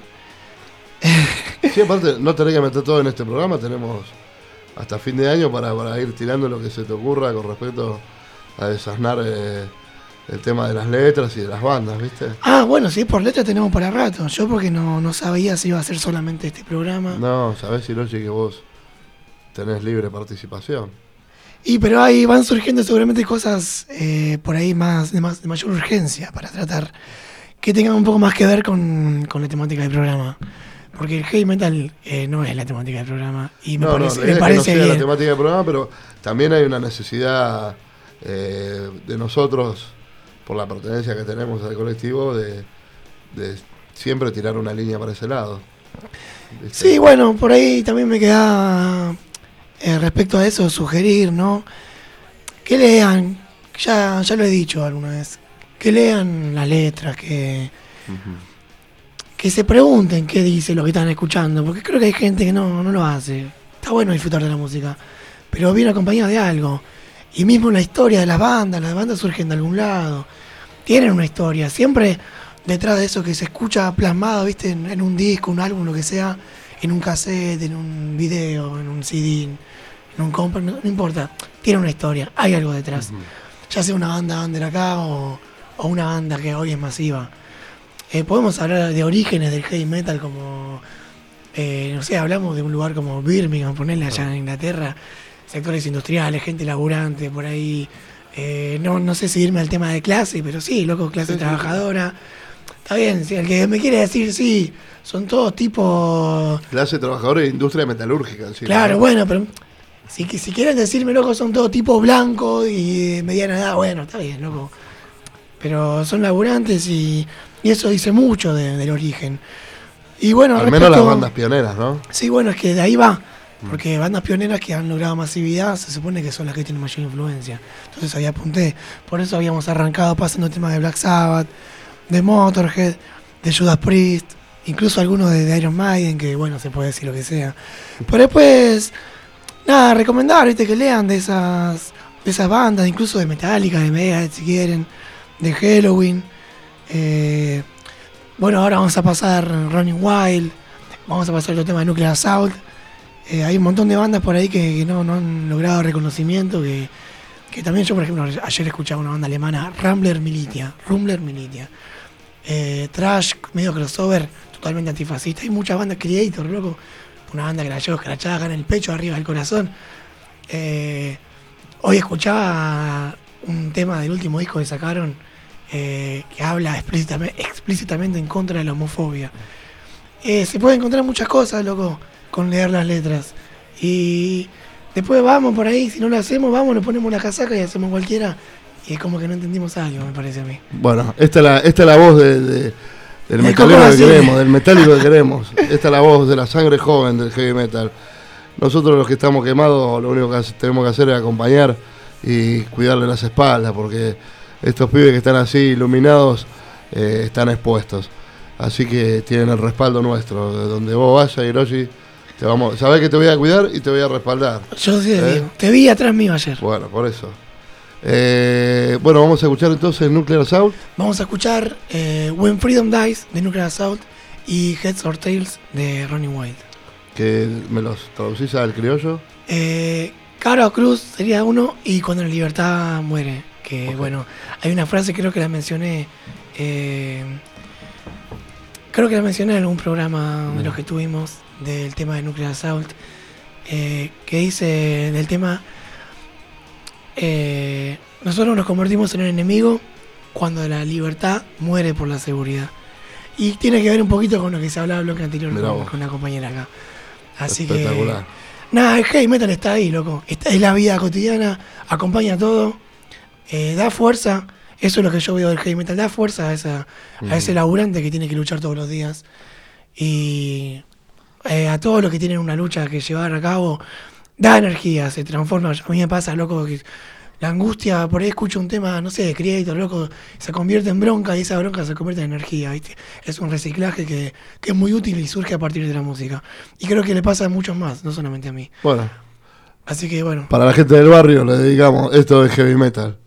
Sí, aparte, no tenés que meter todo en este programa. Tenemos hasta fin de año para, para ir tirando lo que se te ocurra con respecto a desasnar eh, el tema de las letras y de las bandas, ¿viste? Ah, bueno, si es por letras tenemos para rato. Yo porque no, no sabía si iba a ser solamente este programa. No, sabés, Hiroshi, que vos tenés libre participación. Y pero ahí van surgiendo seguramente cosas eh, por ahí más de, más de mayor urgencia para tratar, que tengan un poco más que ver con, con la temática del programa. Porque el heavy metal eh, no es la temática del programa. Y me no, parece, no, me es parece que no sea bien. la temática del programa, pero también hay una necesidad eh, de nosotros, por la pertenencia que tenemos al colectivo, de, de siempre tirar una línea para ese lado. ¿Viste? Sí, bueno, por ahí también me queda eh, respecto a eso, sugerir, ¿no? Que lean, ya, ya lo he dicho alguna vez, que lean las letras, que, uh-huh. que se pregunten qué dice lo que están escuchando, porque creo que hay gente que no, no lo hace. Está bueno disfrutar de la música, pero viene acompañada de algo. Y mismo la historia de las bandas, las bandas surgen de algún lado, tienen una historia, siempre detrás de eso que se escucha plasmado, ¿viste? En, en un disco, un álbum, lo que sea, en un cassette, en un video, en un C D, en un comp, no, no importa, tiene una historia, hay algo detrás. Uh-huh. Ya sea una banda under acá o, o una banda que hoy es masiva. Eh, podemos hablar de orígenes del heavy metal como, eh, no sé, hablamos de un lugar como Birmingham, ponerle allá uh-huh. en Inglaterra, sectores industriales, gente laburante por ahí. Eh, no, no sé si irme al tema de clase, pero sí, loco, clase sí, trabajadora. Sí. Está bien, si el que me quiere decir, sí, son todos tipos... Clase trabajadora de industria metalúrgica. Sí, claro, ¿no? Bueno, pero si, si quieren decirme, loco, son todos tipos blancos y de mediana edad, bueno, está bien, loco. Pero son laburantes y, y eso dice mucho de, del origen. Y bueno, al respecto, menos las bandas pioneras, ¿no? Sí, bueno, es que de ahí va. Porque bandas pioneras que han logrado masividad se supone que son las que tienen mayor influencia. Entonces ahí apunté. Por eso habíamos arrancado pasando temas de Black Sabbath, de Motorhead, de Judas Priest, incluso algunos de, de Iron Maiden, que bueno, se puede decir lo que sea. Pero después, nada, recomendar, ¿viste? Que lean de esas, de esas bandas, incluso de Metallica, de Megadeth si quieren, de Halloween. Eh, bueno, ahora vamos a pasar Running Wild, vamos a pasar otro tema de Nuclear Assault. Eh, hay un montón de bandas por ahí que, que no, no han logrado reconocimiento, que que también yo, por ejemplo, ayer escuchaba una banda alemana, Rumbler Militia, Rumbler Militia. Eh, trash, medio crossover, totalmente antifascista. Hay muchas bandas, Creator, loco, una banda que la llevo escrachada acá en el pecho, arriba del corazón. Eh, hoy escuchaba un tema del último disco que sacaron eh, que habla explícitamente, explícitamente en contra de la homofobia. Eh, se puede encontrar muchas cosas, loco, con leer las letras. Y después vamos por ahí, si no lo hacemos, vamos, nos ponemos la casaca y hacemos cualquiera. Y es como que no entendimos algo, me parece a mí. Bueno, esta es la, esta es la voz de, de, del metalero que queremos, del metálico que queremos. Esta es la voz de la sangre joven del heavy metal. Nosotros los que estamos quemados, lo único que hace, tenemos que hacer es acompañar y cuidarle las espaldas, porque estos pibes que están así iluminados eh, están expuestos. Así que tienen el respaldo nuestro. De donde vos vayas, Hiroshi, te vamos, sabés que te voy a cuidar y te voy a respaldar. Yo sí, ¿Eh? Te vi atrás mío ayer. Bueno, por eso. Eh, bueno, vamos a escuchar entonces Nuclear Assault. Vamos a escuchar eh, When Freedom Dies de Nuclear Assault y Heads or Tails de Ronnie Wild. Que me los traducís al criollo. Eh, Cara o Cruz sería uno, y Cuando la libertad muere. Que okay. Bueno, hay una frase, creo que la mencioné. Eh, creo que la mencioné en algún programa de los que tuvimos del tema de Nuclear Assault. Eh, que dice del tema. Eh, nosotros nos convertimos en un enemigo cuando la libertad muere por la seguridad. Y tiene que ver un poquito con lo que se hablaba en el bloque anterior con, con la compañera acá. Así que nada, el heavy metal está ahí, loco. Esta es la vida cotidiana, acompaña todo, eh, da fuerza. Eso es lo que yo veo del heavy metal, da fuerza a, esa, mm. a ese laburante que tiene que luchar todos los días. Y eh, a todos los que tienen una lucha que llevar a cabo, da energía, se transforma. A mí me pasa, loco, que la angustia, por ahí escucho un tema, no sé, de Creator, loco, se convierte en bronca y esa bronca se convierte en energía, ¿viste? Es un reciclaje que, que es muy útil y surge a partir de la música. Y creo que le pasa a muchos más, no solamente a mí. Bueno. Así que bueno. Para la gente del barrio le dedicamos esto de heavy metal.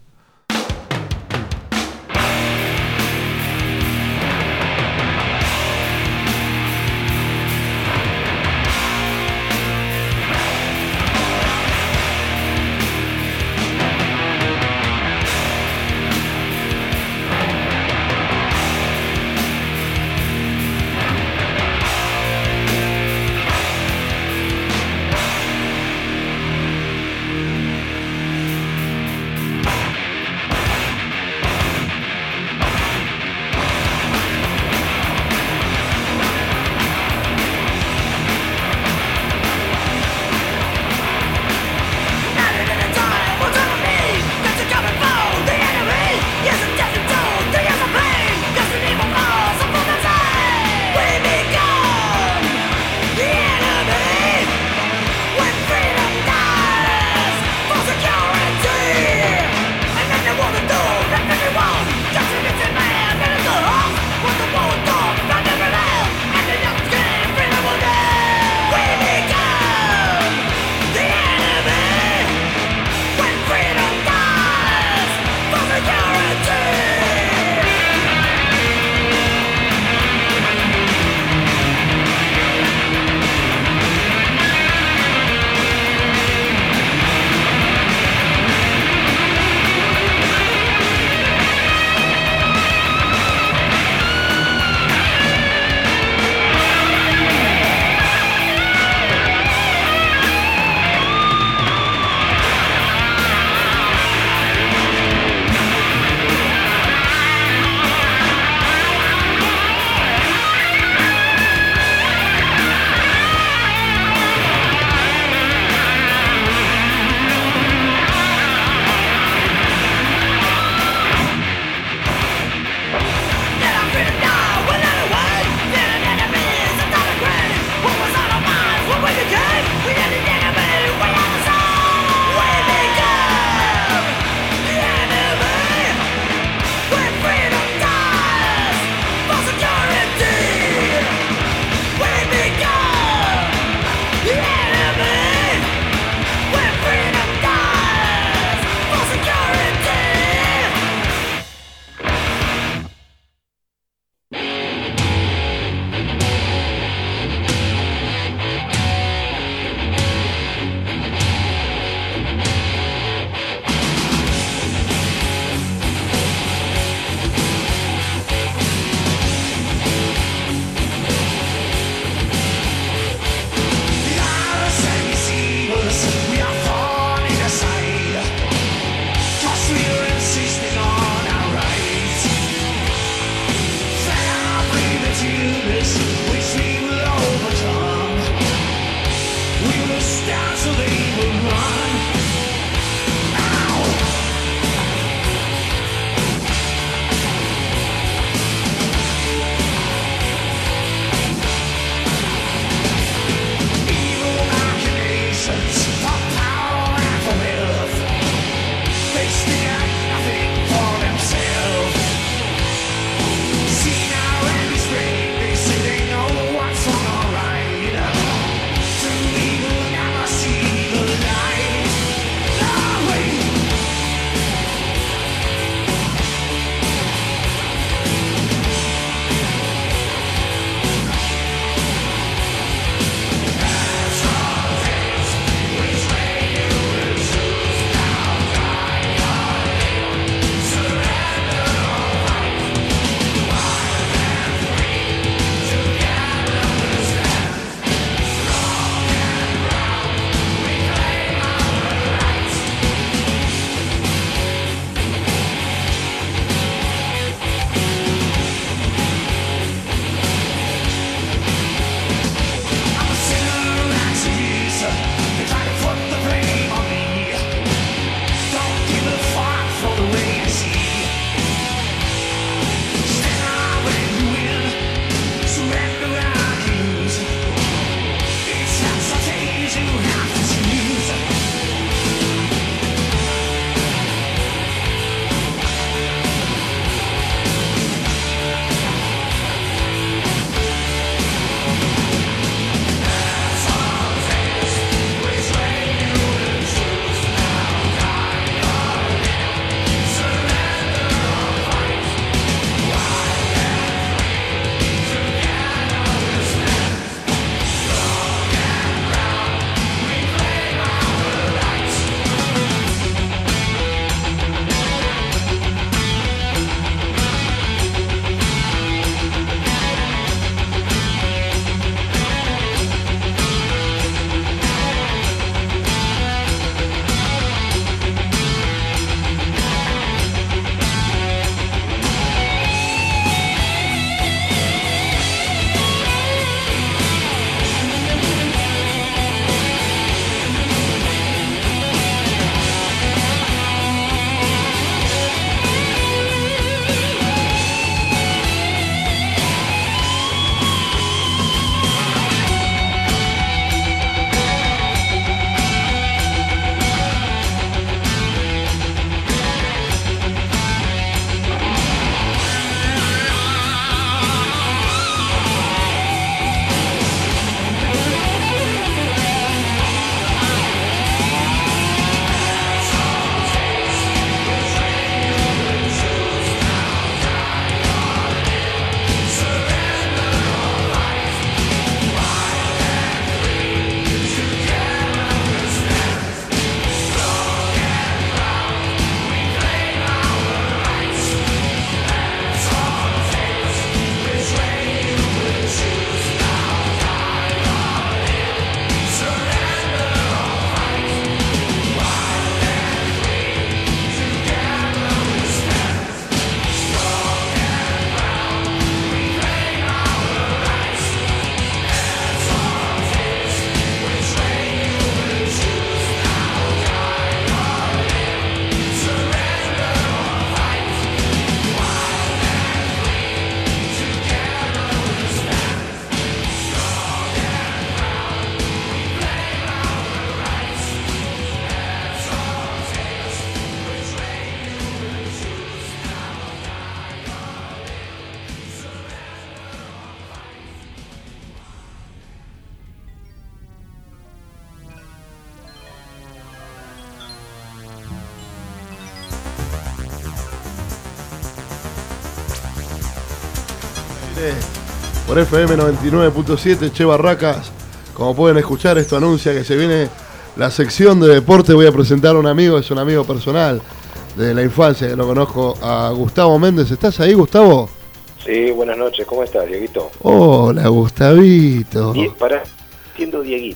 siete, por F M noventa y nueve punto siete, Che Barracas. Como pueden escuchar, esto anuncia que se viene la sección de deporte. Voy a presentar a un amigo, es un amigo personal de la infancia, que lo conozco, a Gustavo Méndez. ¿Estás ahí, Gustavo? Sí, buenas noches, ¿cómo estás, Dieguito? Hola, Gustavito. Die para, entiendo Dieguito.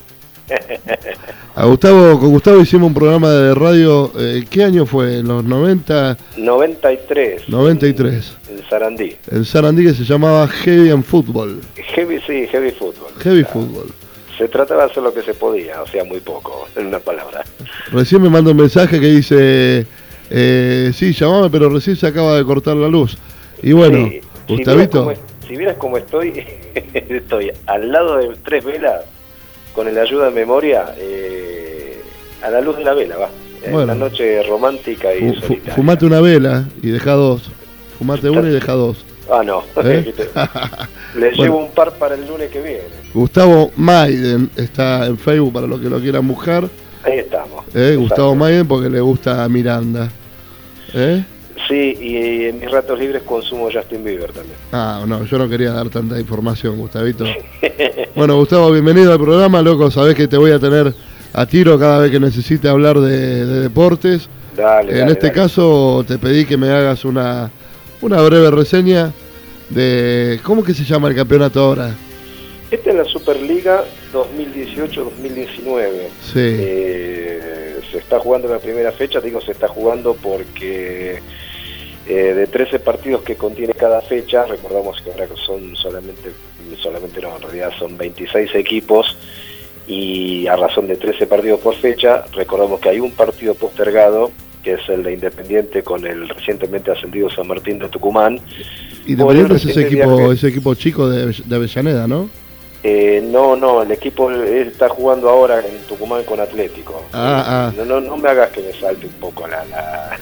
A Gustavo, con Gustavo hicimos un programa de radio, eh, ¿qué año fue? ¿En los noventa? noventa y tres. noventa y tres. En, en Sarandí. En Sarandí, que se llamaba Heavy and Football. Heavy, sí, Heavy Football. Heavy o sea, Football. Se trataba de hacer lo que se podía, o sea, muy poco, en una palabra. Recién me manda un mensaje que dice, eh, sí, llamame, pero recién se acaba de cortar la luz. Y bueno, sí, Gustavito. Si vieras cómo estoy, estoy al lado de tres velas, con el ayuda de memoria, eh, a la luz de la vela, va. Bueno, en la noche romántica y fu solitaria. Fumate una vela y deja dos. Fumate una y deja dos. Ah, no. ¿Eh? Le bueno, llevo un par para el lunes que viene. Gustavo Maiden está en Facebook para los que lo quieran buscar. Ahí estamos. ¿Eh? Gustavo Maiden porque le gusta a Miranda. ¿Eh? Sí, y en mis ratos libres consumo Justin Bieber también. Ah, no, yo no quería dar tanta información, Gustavito. Bueno, Gustavo, bienvenido al programa, loco, sabés que te voy a tener a tiro cada vez que necesite hablar de, de deportes. Dale, En dale, este dale. caso te pedí que me hagas una, una breve reseña de... ¿Cómo que se llama el campeonato ahora? Esta es la Superliga dos mil dieciocho dos mil diecinueve. Sí. Eh, se está jugando la primera fecha, digo se está jugando porque... Eh, de trece partidos que contiene cada fecha, recordamos que ahora son solamente, solamente no, en realidad son veintiséis equipos y a razón de trece partidos por fecha, recordamos que hay un partido postergado, que es el de Independiente con el recientemente ascendido San Martín de Tucumán. Independiente es ese equipo, viaje, ese equipo chico de, de Avellaneda, ¿no? Eh, no, no, el equipo está jugando ahora en Tucumán con Atlético. Ah, ah. No, no, no me hagas que me salte un poco la... la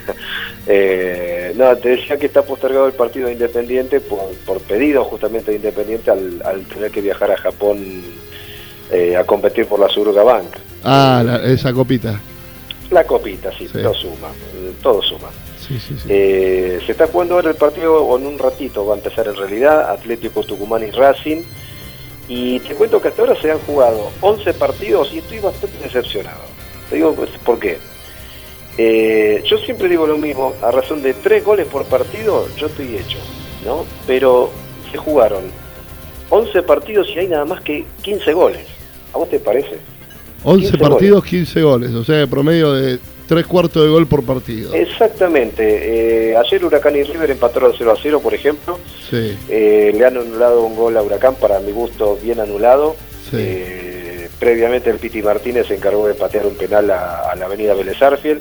eh, no, te decía que está postergado el partido de Independiente por, por pedido justamente de Independiente al, al tener que viajar a Japón eh, a competir por la Suruga Bank. Ah, la, esa copita. La copita, sí, sí. todo suma, todo suma. Sí, sí, sí. Eh, se está jugando ahora el partido, o en un ratito va a empezar en realidad, Atlético Tucumán y Racing. Y te cuento que hasta ahora se han jugado once partidos y estoy bastante decepcionado. Te digo pues, por qué. Eh, yo siempre digo lo mismo, a razón de tres goles por partido, yo estoy hecho, ¿no? Pero se jugaron once partidos y hay nada más que quince goles. ¿A vos te parece? once partidos, goles. quince goles, o sea, promedio de tres cuartos de gol por partido. Exactamente. Eh, ayer Huracán y River empataron cero a cero, por ejemplo. Sí. Eh, le han anulado un gol a Huracán, para mi gusto bien anulado. Sí. Eh, previamente el Piti Martínez se encargó de patear un penal a, a la avenida Vélez Arfiel.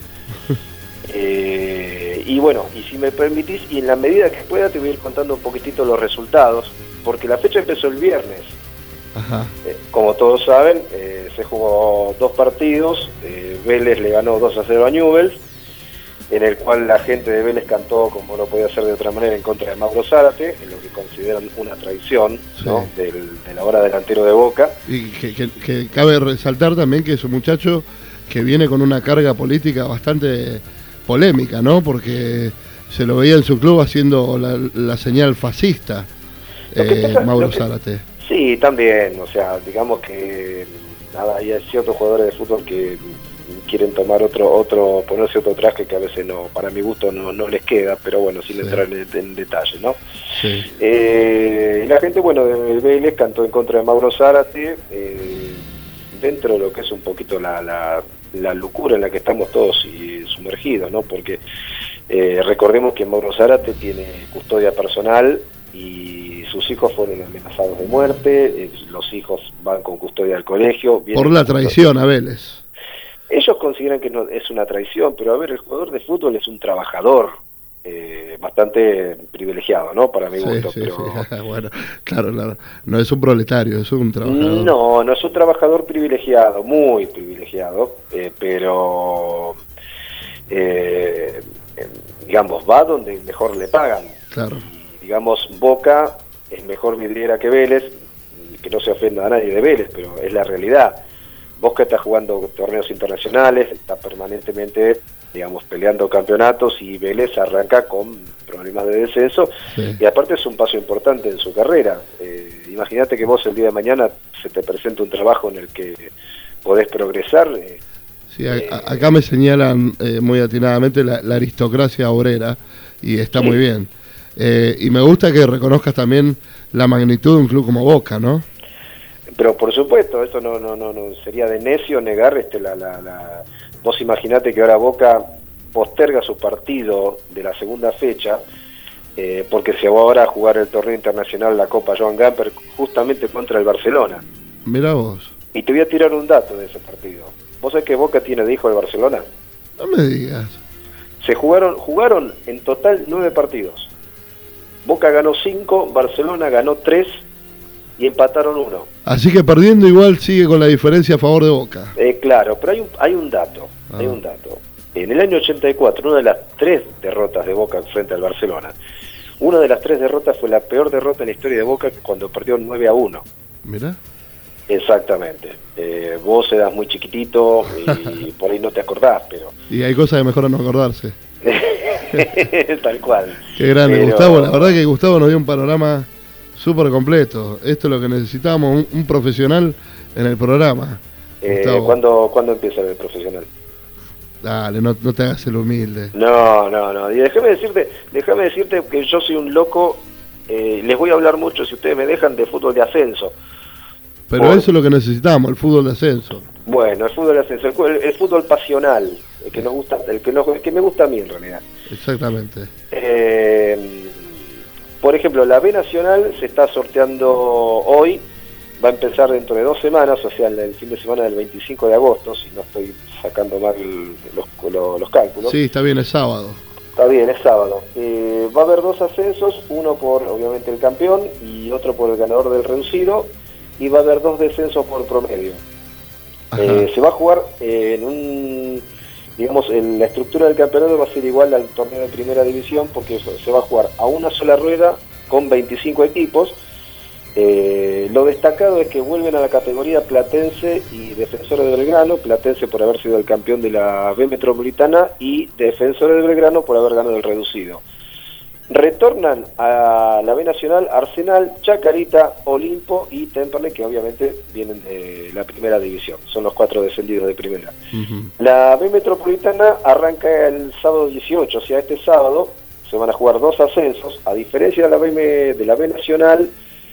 eh, y bueno, y si me permitís, y en la medida que pueda te voy a ir contando un poquitito los resultados, porque la fecha empezó el viernes. Ajá. Eh, como todos saben, eh, se jugó dos partidos, eh, Vélez le ganó dos a cero a Newell's, en el cual la gente de Vélez cantó, como no podía ser de otra manera, en contra de Mauro Zárate, en lo que consideran una traición, sí, ¿no? Del, del ahora delantero de Boca. Y que, que, que cabe resaltar también que es un muchacho que viene con una carga política bastante polémica, ¿no? Porque se lo veía en su club haciendo la, la señal fascista, eh, pasa, Mauro que, Zárate. Sí, también, o sea, digamos que nada, hay ciertos jugadores de fútbol que quieren tomar otro, otro, ponerse otro traje que a veces no, para mi gusto no, no les queda, pero bueno, sin sí. entrar en, en detalle, ¿no? Sí. Eh, y la gente, bueno, de Vélez cantó en contra de Mauro Zárate, eh, dentro de lo que es un poquito la, la, la locura en la que estamos todos y sumergidos, ¿no? Porque eh, recordemos que Mauro Zárate tiene custodia personal y sus hijos fueron amenazados de muerte, eh, los hijos van con custodia al colegio. Por la traición a Vélez. Ellos consideran que no, es una traición, pero a ver, el jugador de fútbol es un trabajador eh, bastante privilegiado, ¿no? Para mi gusto. Sí, sí, pero... sí. Bueno, claro, claro, no es un proletario, es un trabajador. No, no es un trabajador privilegiado, muy privilegiado, eh, pero eh, digamos, va donde mejor le pagan. Claro. Y, digamos, Boca es mejor vidriera que Vélez, que no se ofenda a nadie de Vélez, pero es la realidad. Boca está jugando torneos internacionales, está permanentemente digamos, peleando campeonatos, y Vélez arranca con problemas de descenso, Sí. y aparte es un paso importante en su carrera. Eh, imagínate que vos el día de mañana se te presenta un trabajo en el que podés progresar. eh, Sí, a- a- acá me señalan eh, muy atinadamente la, la aristocracia obrera, y está Sí. muy bien. Eh, y me gusta que reconozcas también la magnitud de un club como Boca, ¿no? Pero por supuesto, eso no no no, no sería de necio negar este la, la, la... Vos imaginate que ahora Boca posterga su partido de la segunda fecha, eh, porque se va ahora a jugar el torneo internacional, la Copa Joan Gamper, justamente contra el Barcelona. Mirá vos. Y te voy a tirar un dato de ese partido. ¿Vos sabés que Boca tiene de hijo el Barcelona? No me digas. Se jugaron, jugaron en total nueve partidos. Boca ganó cinco, Barcelona ganó tres y empataron uno. Así que perdiendo igual sigue con la diferencia a favor de Boca. Eh, claro, pero hay un, hay un dato, Ah. hay un dato. En el año ochenta y cuatro, una de las tres derrotas de Boca frente al Barcelona, una de las tres derrotas fue la peor derrota en la historia de Boca, cuando perdió nueve a uno. Mirá. Exactamente. Eh, vos eras muy chiquitito y por ahí no te acordás, pero... Y hay cosas que mejor no acordarse. Tal cual. Qué grande, Pero- Gustavo. La verdad que Gustavo nos dio un panorama súper completo. Esto es lo que necesitábamos, un, un profesional en el programa. Eh, Gustavo. ¿cuándo, ¿Cuándo empieza el profesional? Dale, no, no te hagas el humilde. No, no, no. Y déjame decirte, déjame decirte que yo soy un loco. Eh, les voy a hablar mucho, si ustedes me dejan, de fútbol de ascenso. Pero Por- eso es lo que necesitamos, el fútbol de ascenso. Bueno, el fútbol de ascenso, el, el- el fútbol pasional, el que nos gusta, el que, nos- el que me gusta a mí en realidad. Exactamente. Eh, por ejemplo, la B Nacional se está sorteando hoy, va a empezar dentro de dos semanas, o sea, el, el fin de semana del veinticinco de agosto, si no estoy sacando mal los, los, los cálculos. Sí, está bien, es sábado. Está bien, es sábado. Eh, va a haber dos ascensos, uno por obviamente el campeón y otro por el ganador del reducido, y va a haber dos descensos por promedio. Eh, se va a jugar eh, en un, digamos, en la estructura del campeonato va a ser igual al torneo de primera división, porque se se va a jugar a una sola rueda con veinticinco equipos. Eh, lo destacado es que vuelven a la categoría Platense y Defensores de Belgrano, Platense por haber sido el campeón de la B Metropolitana y Defensores de Belgrano por haber ganado el reducido. Retornan a la B Nacional Arsenal, Chacarita, Olimpo y Temperley, que obviamente vienen de la primera división, son los cuatro descendidos de primera. La B Metropolitana arranca el sábado dieciocho, o sea, este sábado se van a jugar dos ascensos, a diferencia de la B, de la B Nacional.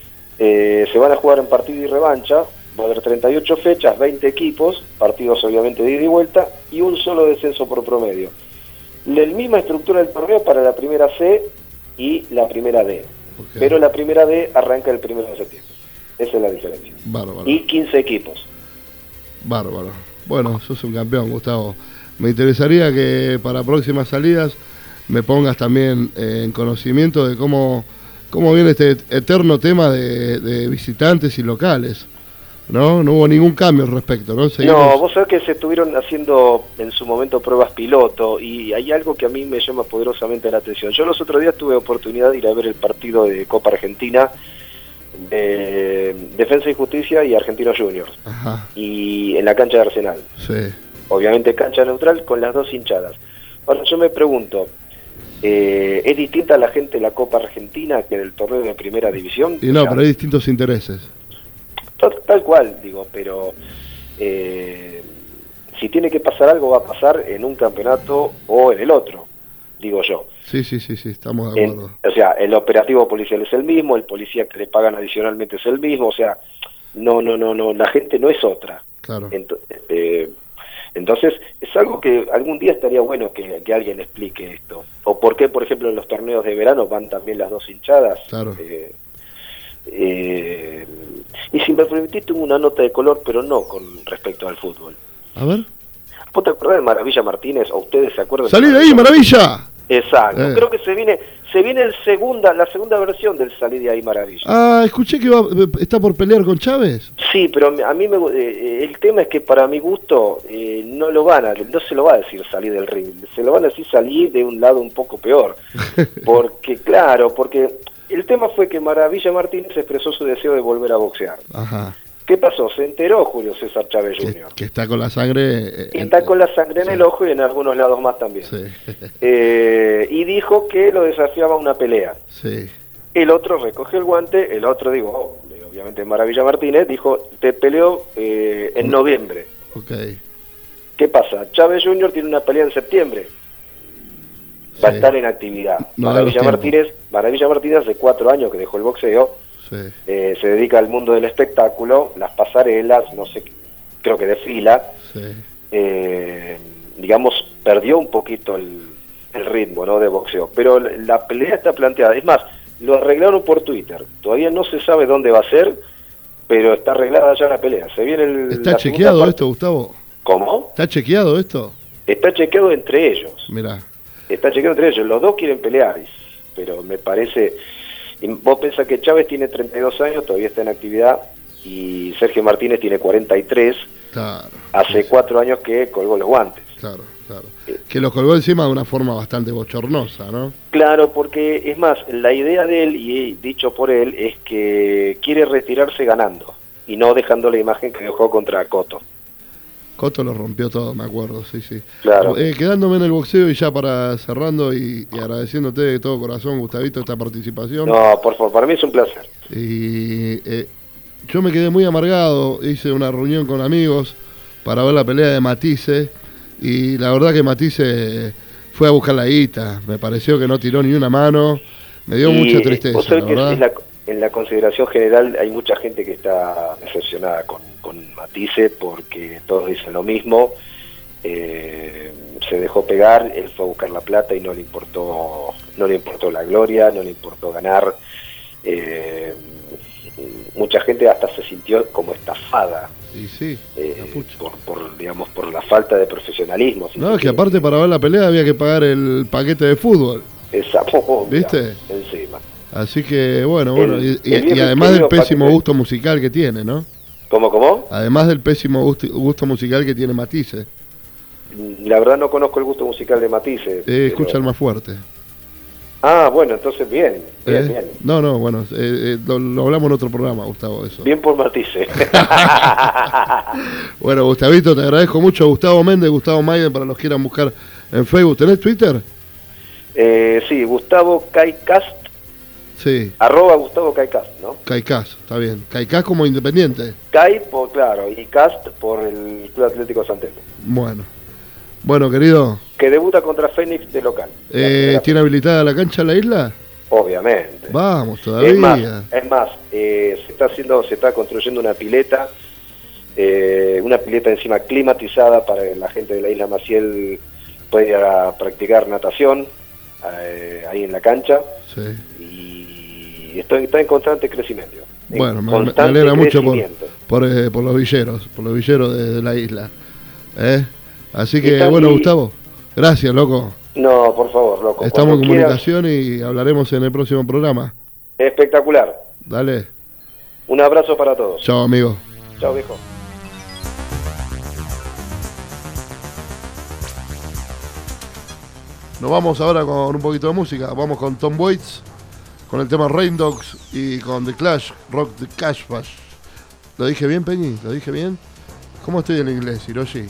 Eh, se van a jugar en partido y revancha, va a haber treinta y ocho fechas, veinte equipos, partidos obviamente de ida y vuelta, y un solo descenso por promedio. La misma estructura del torneo para la primera C y la primera D, pero la primera D arranca el primero de septiembre, esa es la diferencia. Bárbaro. Y quince equipos. Bárbaro. Bueno, sos un campeón, Gustavo. Me interesaría que para próximas salidas me pongas también eh, en conocimiento de cómo, cómo viene este eterno tema de, de visitantes y locales. ¿No? No hubo ningún cambio al respecto, ¿no? Seguimos- No, vos sabés que se estuvieron haciendo en su momento pruebas piloto y hay algo que a mí me llama poderosamente la atención. Yo los otros días tuve oportunidad de ir a ver el partido de Copa Argentina de Defensa y Justicia y Argentinos Juniors, Ajá, y en la cancha de Arsenal. sí. Obviamente cancha neutral con las dos hinchadas. Ahora yo me pregunto, eh, ¿es distinta la gente de la Copa Argentina que del torneo de Primera División? Y no, O sea, pero hay distintos intereses. Tal, tal cual, digo, pero eh, si tiene que pasar algo va a pasar en un campeonato o en el otro, digo yo. Sí, sí, sí, sí, estamos de En- acuerdo. o sea, el operativo policial es el mismo, el policía que le pagan adicionalmente es el mismo, o sea, no, no, no, no, la gente no es otra. Claro. Ento- eh, entonces, es algo que algún día estaría bueno que, que alguien explique esto. O por qué, por ejemplo, en los torneos de verano van también las dos hinchadas. Claro. Eh, eh, y si me permitís, tengo una nota de color, pero no con respecto al fútbol. A ver. ¿Vos te acordás de Maravilla Martínez? ¿O ustedes se acuerdan? ¡Salí de ahí, Maravilla! Exacto. Eh. Creo que se viene se viene el segunda la segunda versión del Salí de ahí, Maravilla. Ah, escuché que va, está por pelear con Chávez. Sí, pero a mí me, eh, el tema es que para mi gusto eh, no lo van a, no se lo va a decir salir del ring, se lo van a decir salir de un lado un poco peor. Porque, claro, porque el tema fue que Maravilla Martínez expresó su deseo de volver a boxear. Ajá. ¿Qué pasó? Se enteró Julio César Chávez Que, junior que está con la sangre... eh, Y está con la sangre en el ojo y en algunos lados más también. Sí. Eh, y dijo que lo desafiaba a una pelea. Sí. El otro recogió el guante, el otro, digo, oh, obviamente Maravilla Martínez, dijo, te peleo eh, en noviembre. Ok. ¿Qué pasa? Chávez junior tiene una pelea en septiembre. Va a Sí. estar en actividad. No da Maravilla los Martínez, Maravilla Martínez hace cuatro años que dejó el boxeo, Sí. eh, se dedica al mundo del espectáculo, las pasarelas, no sé, creo que desfila. Sí. Eh, digamos, perdió un poquito el, el ritmo, ¿no?, de boxeo. Pero la pelea está planteada. Es más, lo arreglaron por Twitter. Todavía no se sabe dónde va a ser, pero está arreglada ya la pelea. Se viene el, ¿Está la chequeado segunda esto, Gustavo? ¿Cómo? ¿Está chequeado esto? Está chequeado entre ellos. Mirá. Está chequeado entre ellos. Los dos quieren pelear, pero me parece... y vos pensás que Chávez tiene treinta y dos años, todavía está en actividad, y Sergio Martínez tiene cuarenta y tres. Claro. Hace cuatro años que colgó los guantes. Claro, claro. Que los colgó encima de una forma bastante bochornosa, ¿no? Claro, porque es más, la idea de él, y dicho por él, es que quiere retirarse ganando y no dejando la imagen que dejó contra Cotto. Cotto lo rompió todo, me acuerdo, sí, sí. Claro. Eh, quedándome en el boxeo y ya para cerrando y, y agradeciéndote de todo corazón, Gustavito, esta participación. No, por favor, para mí es un placer. Y eh, yo me quedé muy amargado, hice una reunión con amigos para ver la pelea de Matisse y la verdad que Matisse fue a buscar la guita, me pareció que no tiró ni una mano, me dio Y, mucha vos tristeza, sabés la que verdad. en la, en la consideración general hay mucha gente que está decepcionada con, con Matisse porque todos dicen lo mismo. Eh, se dejó pegar, él fue a buscar la plata y no le importó, no le importó la gloria, no le importó ganar. Eh, mucha gente hasta se sintió como estafada. Y sí, eh, por, por, digamos, por la falta de profesionalismo. No, es que aparte para ver la pelea había que pagar el paquete de fútbol. Esa, ¿viste? Encima. Así que bueno, bueno, El- y, y- el viejo y además del querido pésimo paquete. gusto musical que tiene, ¿no? ¿Cómo, cómo? Además del pésimo gusto, gusto musical que tiene Matisse. La verdad no conozco el gusto musical de Matisse. Eh, pero- escucha el más fuerte. Ah, bueno, entonces bien, bien, ¿Eh? bien. No, no, bueno, eh, eh, lo, lo hablamos en otro programa, Gustavo, eso. Bien por Matisse. Bueno, Gustavito, te agradezco mucho. Gustavo Méndez, Gustavo Maiden, para los que quieran buscar en Facebook. ¿Tenés Twitter? eh, sí, Gustavo Caicast, Sí, arroba Gustavo Caicast, ¿no? Caicás, está bien. Caicás como independiente. Cai, por, claro, y Cast por el Club Atlético San Telmo, Bueno. Bueno, querido, que debuta contra Fénix de local. eh, ¿tiene habilitada la cancha la isla? Obviamente. Vamos, todavía. Es más, es más eh, se está haciendo, se está construyendo una pileta, eh, una pileta encima climatizada para que la gente de la isla Maciel pueda practicar natación eh, ahí en la cancha. Sí. Y esto está en constante crecimiento. En Bueno, me, me constante alegra mucho por, crecimiento. por, eh, por los villeros, por los villeros de, de la isla. ¿Eh? Así que, Está bueno, ahí. Gustavo, gracias, loco. No, por favor, loco. Estamos en cuando quieras. comunicación y hablaremos en el próximo programa. Espectacular. Dale. Un abrazo para todos. Chao, amigo. Chao, viejo. Nos vamos ahora con un poquito de música. Vamos con Tom Waits, con el tema Rain Dogs y con The Clash, Rock the Cash Bash. ¿Lo dije bien, Peñi? ¿Lo dije bien? ¿Cómo estoy en inglés, Hiroshi?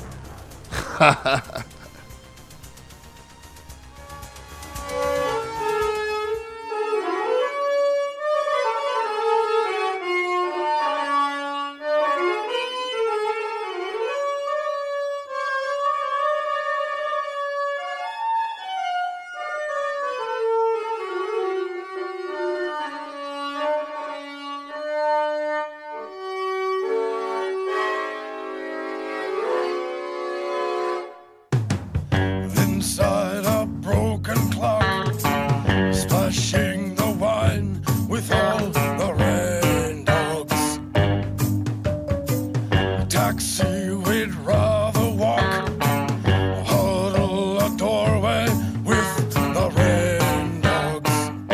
Inside a broken clock, splashing the wine with all the rain dogs. A taxi, we'd rather walk, huddle a doorway with the rain dogs.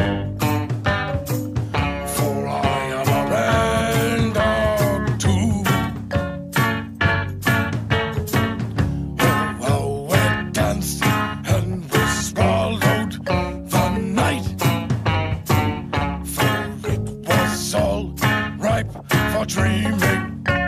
For I am a rain dog too. Oh, we danced and we swallowed the night, for it was all ripe for dreaming.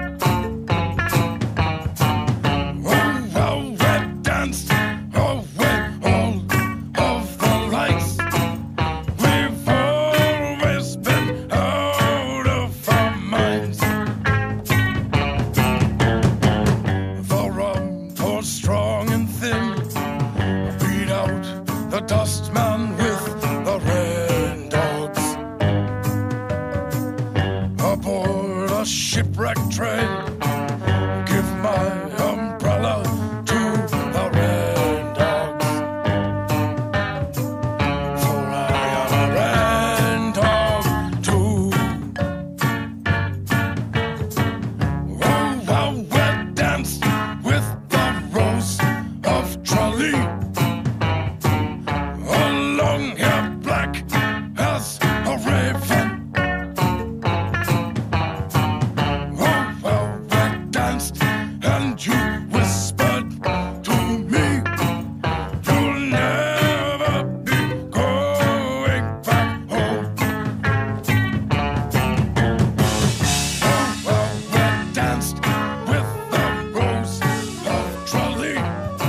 shipwreck train. Give my umbrella to the red dogs, for I am a red dog too. Oh, how we danced with the rose of Tralee, a long hair black as a raven. And you whispered to me, you'll never be going back home. Oh, well, we danced with the rose of Tralee,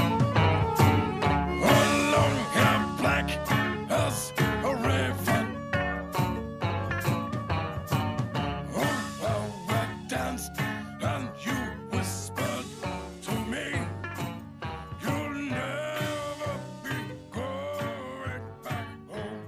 a long hair black as a raven. Oh, well, we danced and you whispered to me, you'll never be going back home.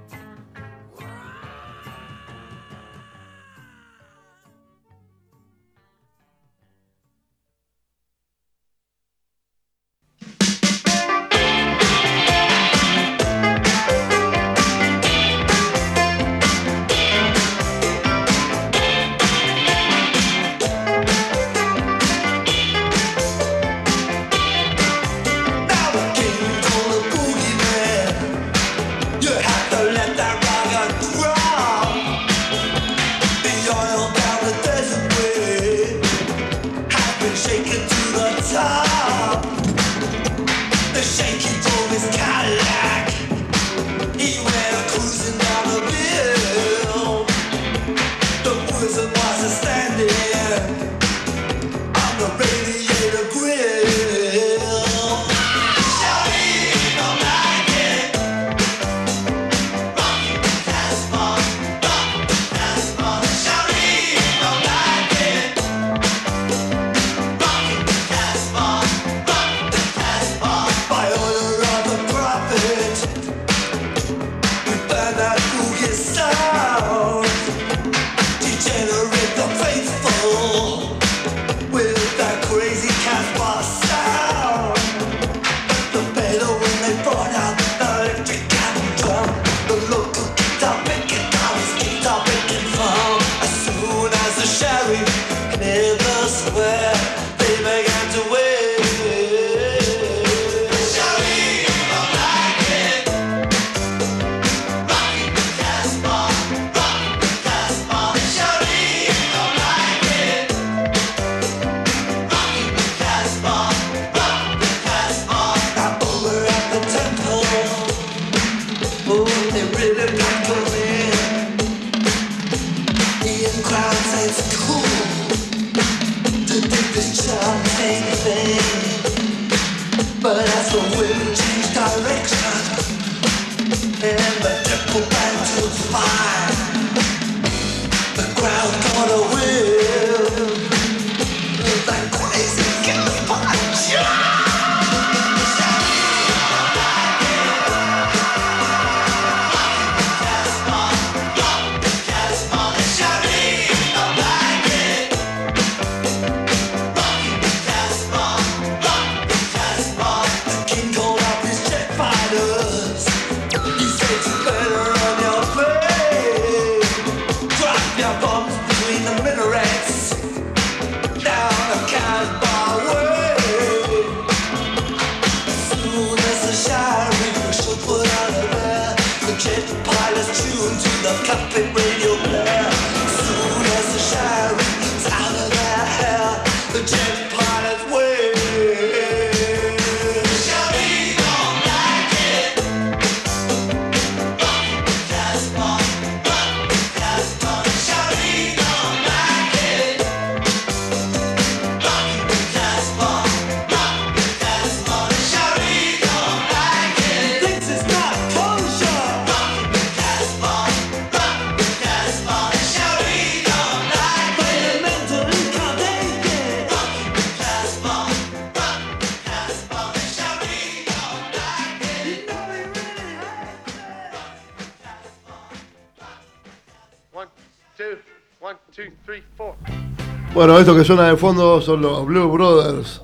One, two, one, two, three, four. Bueno, esto que suena de fondo son los Blue Brothers.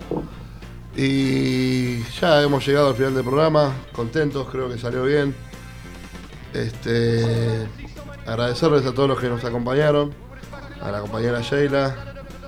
Y ya hemos llegado al final del programa. Contentos, creo que salió bien. Este, agradecerles a todos los que nos acompañaron. A la compañera Sheila,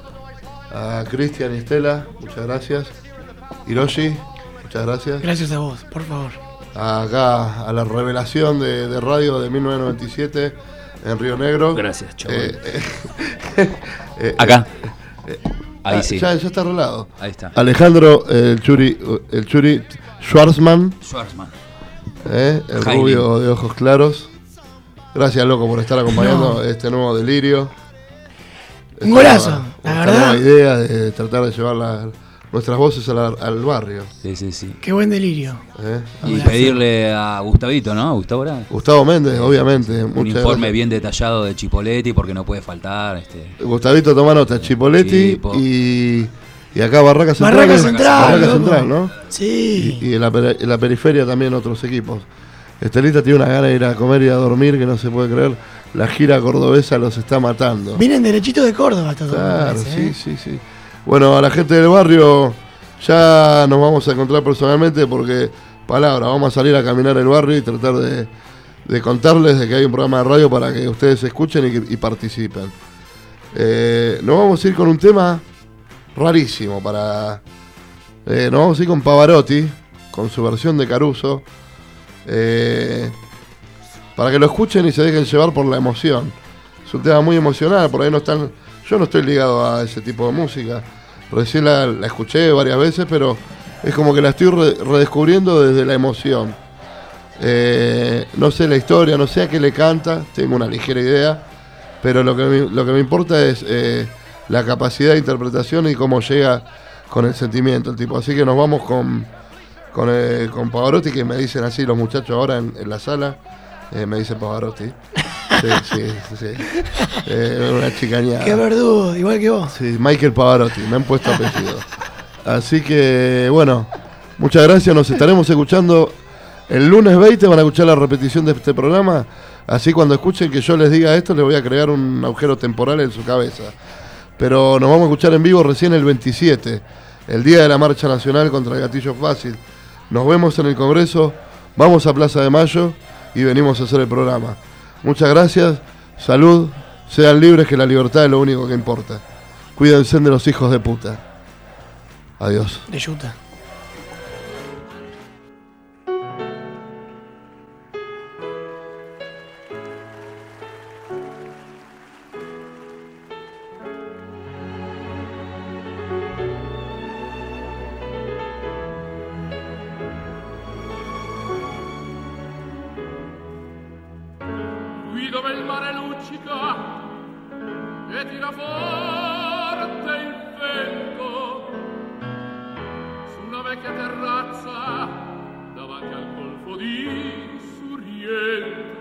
a Cristian y Estela, muchas gracias. Hiroshi, muchas gracias. Gracias a vos, por favor. Acá a la revelación de, de radio de mil novecientos noventa y siete en Río Negro. Gracias, chaval. Eh, eh, eh, Acá. Eh, Ahí ah, sí. Ya, ya está arreglado. Ahí está. Alejandro, eh, el Churi, el Churi Schwarzman. Schwarzman. Eh, el Jaime. rubio de ojos claros. Gracias, loco, por estar acompañando no. este nuevo delirio. Un golazo, nueva, la esta verdad. nueva idea de tratar de llevar la, nuestras voces al, al barrio. Sí, sí, sí. Qué buen delirio. ¿Eh? Y pedirle a Gustavito, ¿no? Gustavo Orán. Gustavo Méndez, obviamente. Un muchas informe gracias. bien detallado de Chipoletti porque no puede faltar. Este. Gustavito toma nota, Chipoletti Chipo. y, y acá Barraca Central. Barraca Central, Barraca loco. Central, ¿no? Sí. Y, y en, la, peri- en la periferia también otros equipos. Estelita tiene una gana de ir a comer y a dormir que no se puede creer. La gira cordobesa los está matando. Vienen derechito de Córdoba todo. Claro, parece, sí, ¿eh? sí, sí. Bueno, a la gente del barrio ya nos vamos a encontrar personalmente porque, palabra, vamos a salir a caminar el barrio y tratar de, de contarles de que hay un programa de radio para que ustedes escuchen y, que- y participen. Eh, nos vamos a ir con un tema rarísimo para... eh, nos vamos a ir con Pavarotti, con su versión de Caruso. Eh, para que lo escuchen y se dejen llevar por la emoción. Es un tema muy emocional, por ahí no están... Yo no estoy ligado a ese tipo de música. Recién la, la escuché varias veces, pero es como que la estoy re- redescubriendo desde la emoción. Eh, no sé la historia, no sé a qué le canta, tengo una ligera idea, pero lo que me, lo que me importa es eh, la capacidad de interpretación y cómo llega con el sentimiento el tipo. Así que nos vamos con, con, eh, con Pavarotti, que me dicen así los muchachos ahora en, en la sala. Eh, me dicen Pavarotti. Sí, sí, sí. Eh, una chicañada. Qué verdugo, igual que vos. Sí, Michael Pavarotti, me han puesto apellido. Así que, bueno, muchas gracias. Nos estaremos escuchando el lunes veinte. Van a escuchar la repetición de este programa. Así cuando escuchen que yo les diga esto, les voy a crear un agujero temporal en su cabeza. Pero nos vamos a escuchar en vivo recién el veintisiete, el día de la Marcha Nacional contra el Gatillo Fácil. Nos vemos en el Congreso. Vamos a Plaza de Mayo y venimos a hacer el programa. Muchas gracias, salud, sean libres, que la libertad es lo único que importa. Cuídense de los hijos de puta. Adiós. De yuta. Qui dove il mare luccica e tira forte il vento, su una vecchia terrazza davanti al golfo di Sorrento,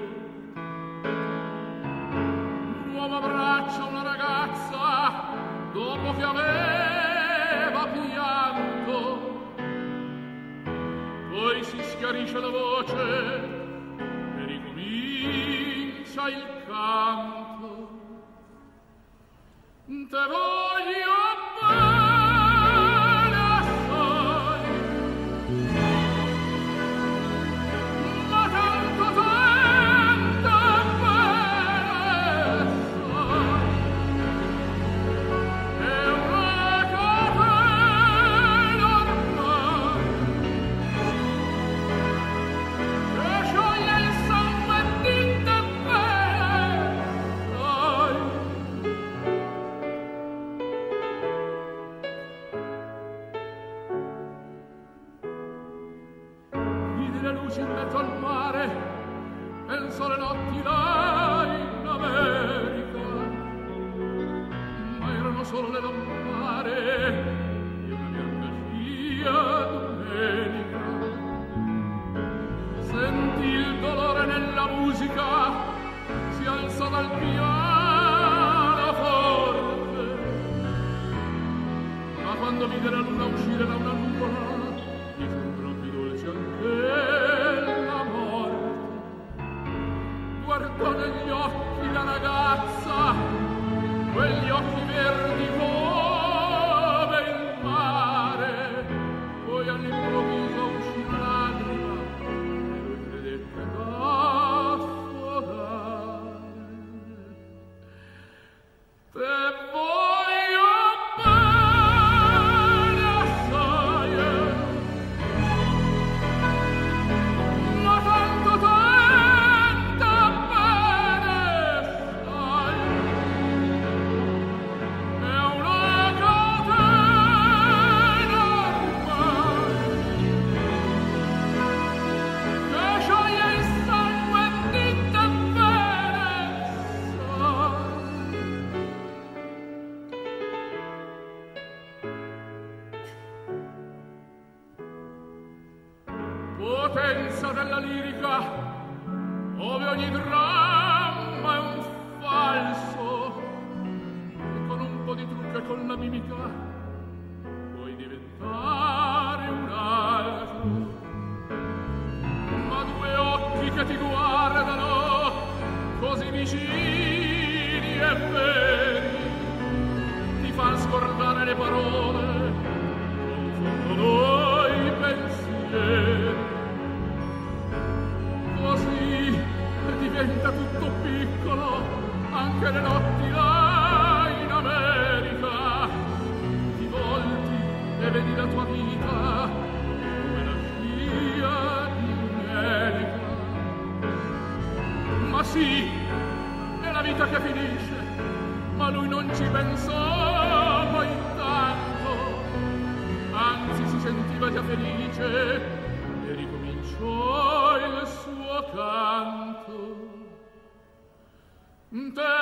un uomo abbraccia una ragazza dopo che aveva pianto, poi si schiarisce la voce e ricomincia il canto. Te voglio bene assai, ma tanto tanto bene assai, è una catena ormai che scioglie il sangue di te bene assai. Vidi le luci in mezzo al mare, penso le notti là in America, ma erano solo le lampare di una bianca scia domenica. Senti il dolore nella musica, si alza dal pianoforte, ma quando vide la luna uscire da una nuvola, mi sembrò più dolce anche la morte. Guardò negli occhi la ragazza, quegli occhi verdi potenza della lirica, ove ogni dramma è un falso, e con un po' di trucco e con la mimica puoi diventare un altro. Ma due occhi che ti guardano così vicini e veri ti fan scordare le parole, confondono i pensieri. Così diventa tutto piccolo, anche le notti là in America. Ti volti e vedi la tua vita come la scia di un'elica. Ma sì, è la vita che finisce, ma lui non ci pensò poi tanto, anzi si sentiva già felice e ricominciò il suo canto. Te